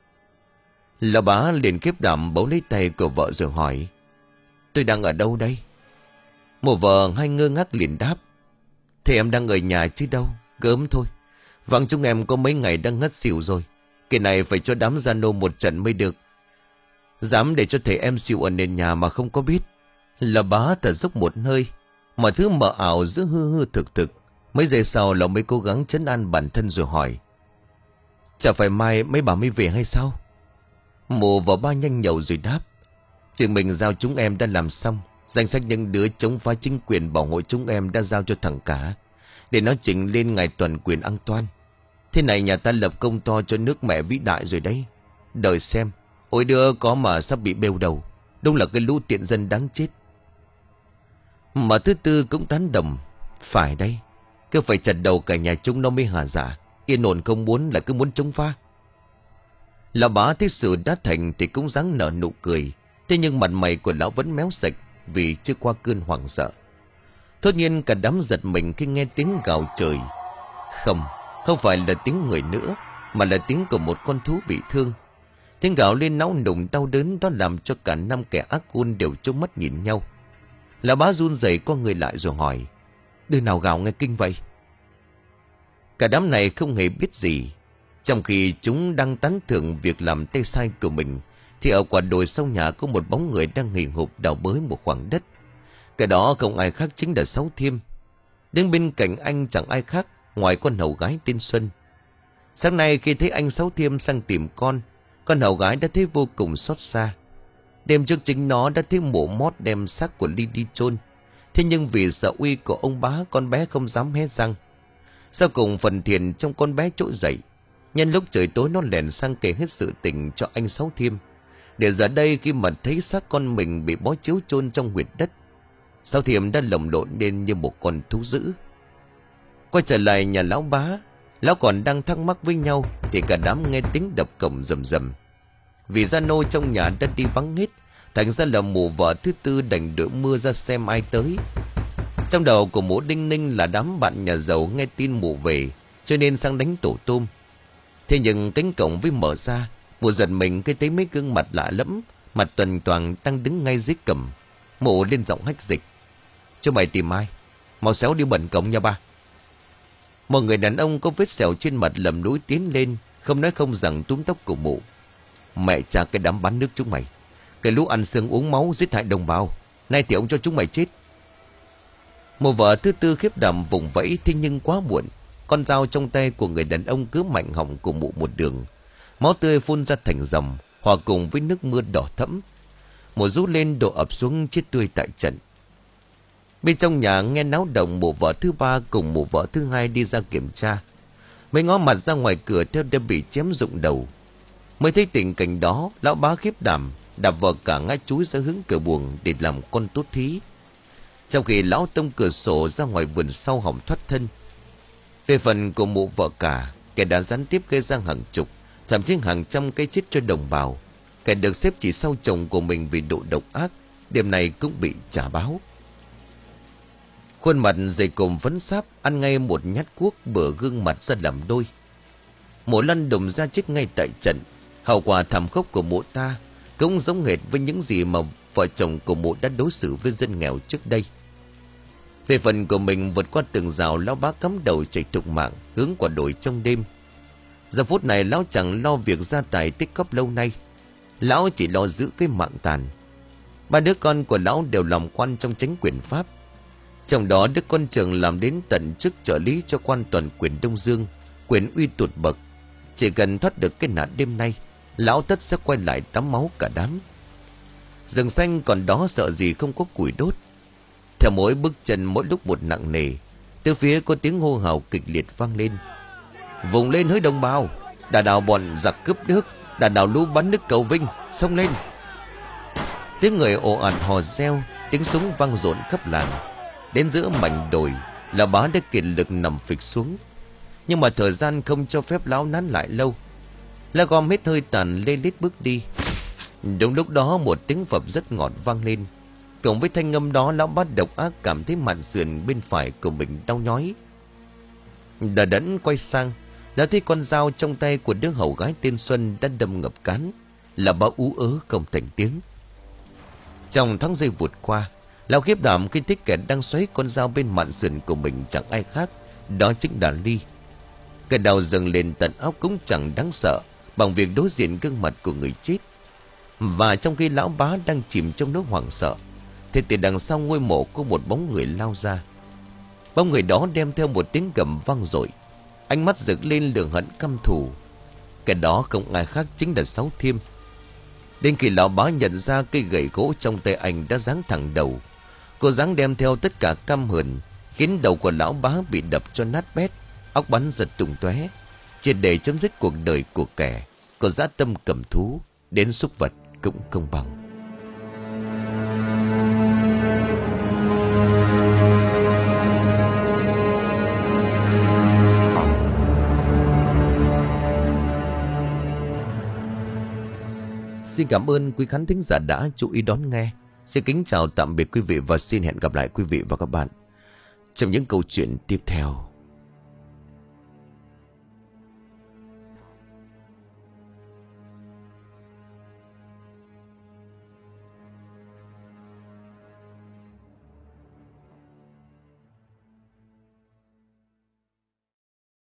Lão bá liền kiếp đảm bấu lấy tay của vợ rồi hỏi. Tôi đang ở đâu đây? Mụ vợ hay ngơ ngác liền đáp. Thế em đang ở nhà chứ đâu, gớm thôi. Vâng, chúng em có mấy ngày đang ngất xỉu rồi. Cái này phải cho đám gia nô một trận mới được. Dám để cho thầy em xỉu ở nền nhà mà không có biết. Lão bá thở dốc một hơi, mọi thứ mờ ảo giữa hư hư thực thực. Mấy giây sau lão mới cố gắng trấn an bản thân rồi hỏi. Chả phải mai mấy bà mới về hay sao? Mụ vào ba nhanh nhậu rồi đáp. Việc mình giao chúng em đã làm xong. Danh sách những đứa chống phá chính quyền bảo hộ chúng em đã giao cho thằng cả. để nó trình lên ngài toàn quyền an toàn. Thế này nhà ta lập công to cho nước mẹ vĩ đại rồi đấy. Đợi xem. Ôi đứa có mà sắp bị bêu đầu. Đúng là cái lũ tiện dân đáng chết. Mà thứ tư cũng tán đồng. Phải đây. Cứ phải chặt đầu cả nhà chúng nó mới hà dạ. Yên ổn không muốn là cứ muốn chống phá. Lão bá thấy sự đã thành thì cũng dáng nở nụ cười. Thế nhưng mặt mày của lão vẫn méo sạch vì chưa qua cơn hoảng sợ. Thốt nhiên cả đám giật mình khi nghe tiếng gào trời. Không, không phải là tiếng người nữa, mà là tiếng của một con thú bị thương. Tiếng gào lên náo nùng đau đớn đó làm cho cả năm kẻ ác ôn đều trố mắt nhìn nhau. Lão bá run rẩy co người lại rồi hỏi: Đứa nào gào nghe kinh vậy? Cả đám này không hề biết gì. Trong khi chúng đang tán thưởng việc làm tay sai của mình, thì ở quả đồi sau nhà có một bóng người đang hì hục đào bới một khoảng đất. Cái đó không ai khác chính là Sáu Thiêm. Đứng bên cạnh anh chẳng ai khác ngoài con hầu gái tên Xuân. Sáng nay khi thấy anh Sáu Thiêm sang tìm con, con hầu gái đã thấy vô cùng xót xa. Đêm trước chính nó đã thấy mộ mót đem xác của Ly đi chôn. Thế nhưng vì sợ uy của ông bá, con bé không dám hé răng. Sau cùng phần thiền trong con bé trỗi dậy. Nhân lúc trời tối nó lèn sang kể hết sự tình cho anh Sáu Thiêm. Để giờ đây khi mà thấy xác con mình bị bó chiếu chôn trong huyệt đất, Sáu Thiêm đã lồng lộn lên như một con thú dữ. Quay trở lại nhà lão bá, lão còn đang thắc mắc với nhau thì cả đám nghe tiếng đập cổng rầm rầm. Vì gia nô trong nhà đã đi vắng hết, thành ra là mụ vợ thứ tư đành đợi mưa ra xem ai tới. Trong đầu của mụ Đinh Ninh là đám bạn nhà giàu nghe tin mụ về, cho nên sang đánh tổ tôm. Thế nhưng cánh cổng với mở ra, mụ giật mình khi thấy mấy gương mặt lạ lẫm, mặt tuần toàn đang đứng ngay dưới cổng. Mụ lên giọng hách dịch: Chú mày tìm ai? Mau xéo đi bẩn cổng nha ba. Một người đàn ông có vết sẹo trên mặt lầm lũi tiến lên, không nói không rằng túm tóc của mụ: Mẹ cha cái đám bán nước chúng mày, cái lũ ăn xương uống máu giết hại đồng bào, nay thì ông cho chúng mày chết. Một vợ thứ tư khiếp đảm vùng vẫy, thế nhưng quá muộn. Con dao trong tay của người đàn ông cứ mạnh họng của mụ một đường. Máu tươi phun ra thành dòng, hòa cùng với nước mưa đỏ thẫm. Mụ rú lên đổ ập xuống chết tươi tại trận. Bên trong nhà nghe náo động, mụ vợ thứ ba cùng mụ vợ thứ hai đi ra kiểm tra. Mới ngó mặt ra ngoài cửa theo đã bị chém rụng đầu. Mới thấy tình cảnh đó, lão bá khiếp đảm đạp vào cả ngã chúi ra hướng cửa buồng để làm con tốt thí, trong khi lão tông cửa sổ ra ngoài vườn sau hỏng thoát thân. Về phần của mụ vợ cả, kẻ đã gián tiếp gây ra hàng chục, thậm chí hàng trăm cái chết cho đồng bào, kẻ được xếp chỉ sau chồng của mình vì độ độc ác, đêm này cũng bị trả báo. Khuôn mặt dày cộm phấn sáp, ăn ngay một nhát cuốc bở gương mặt ra làm đôi. Mụ lăn đùng ra chết ngay tại trận. Hậu quả thảm khốc của mụ ta cũng giống hệt với những gì mà vợ chồng của mụ đã đối xử với dân nghèo trước đây. Về phần của mình, vượt qua tường rào, lão bá cắm đầu chạy thục mạng hướng qua đồi trong đêm. Giờ phút này lão chẳng lo việc gia tài tích cóp lâu nay, lão chỉ lo giữ cái mạng tàn. Ba đứa con của lão đều làm quan trong chánh quyền Pháp, trong đó đứa con trưởng làm đến tận chức trợ lý cho quan toàn quyền Đông Dương, quyền uy tụt bậc. Chỉ cần thoát được cái nạn đêm nay, lão tất sẽ quay lại tắm máu cả đám. Rừng xanh còn đó sợ gì không có củi đốt. Theo mỗi bước chân mỗi lúc một nặng nề, từ phía có tiếng hô hào kịch liệt vang lên: Vùng lên hỡi đồng bào, đà đào bọn giặc cướp nước, đà đào lũ bắn nước cầu Vinh, xông lên. Tiếng người ồ ạt hò reo, tiếng súng vang rộn khắp làng. Đến giữa mảnh đồi, lão bá đã kiệt lực nằm phịch xuống. Nhưng mà thời gian không cho phép lão nán lại lâu. Lão gom hết hơi tàn lê lết bước đi. Đúng lúc đó một tiếng phập rất ngọt vang lên. Cộng với thanh âm đó, lão bá độc ác cảm thấy mạn sườn bên phải của mình đau nhói. Đờ đẫn quay sang, đã thấy con dao trong tay của đứa hầu gái tên Xuân đã đâm ngập cán. Lão bá ú ớ không thành tiếng. Trong tháng giây vụt qua, lão khiếp đảm khi thấy kẻ đang xoáy con dao bên mạn sườn của mình chẳng ai khác, đó chính là Ly. Cái đầu dâng lên tận óc cũng chẳng đáng sợ bằng việc đối diện gương mặt của người chết. Và trong khi lão bá đang chìm trong nỗi hoảng sợ, thì từ đằng sau ngôi mộ có một bóng người lao ra. Bóng người đó đem theo một tiếng gầm vang dội, ánh mắt rực lên lửa hận căm thù. Cái đó không ai khác chính là Sáu Thiêm. Đến khi lão bá nhận ra cây gậy gỗ trong tay anh đã giáng thẳng đầu, cô giáng đem theo tất cả căm hờn, Khiến đầu của lão bá bị đập cho nát bét, óc bắn giật tung tóe. Triệt để chấm dứt cuộc đời của kẻ có dã tâm cầm thú, đến súc vật cũng không bằng. Xin cảm ơn quý khán thính giả đã chú ý đón nghe. Xin kính chào tạm biệt quý vị và xin hẹn gặp lại quý vị và các bạn trong những câu chuyện tiếp theo.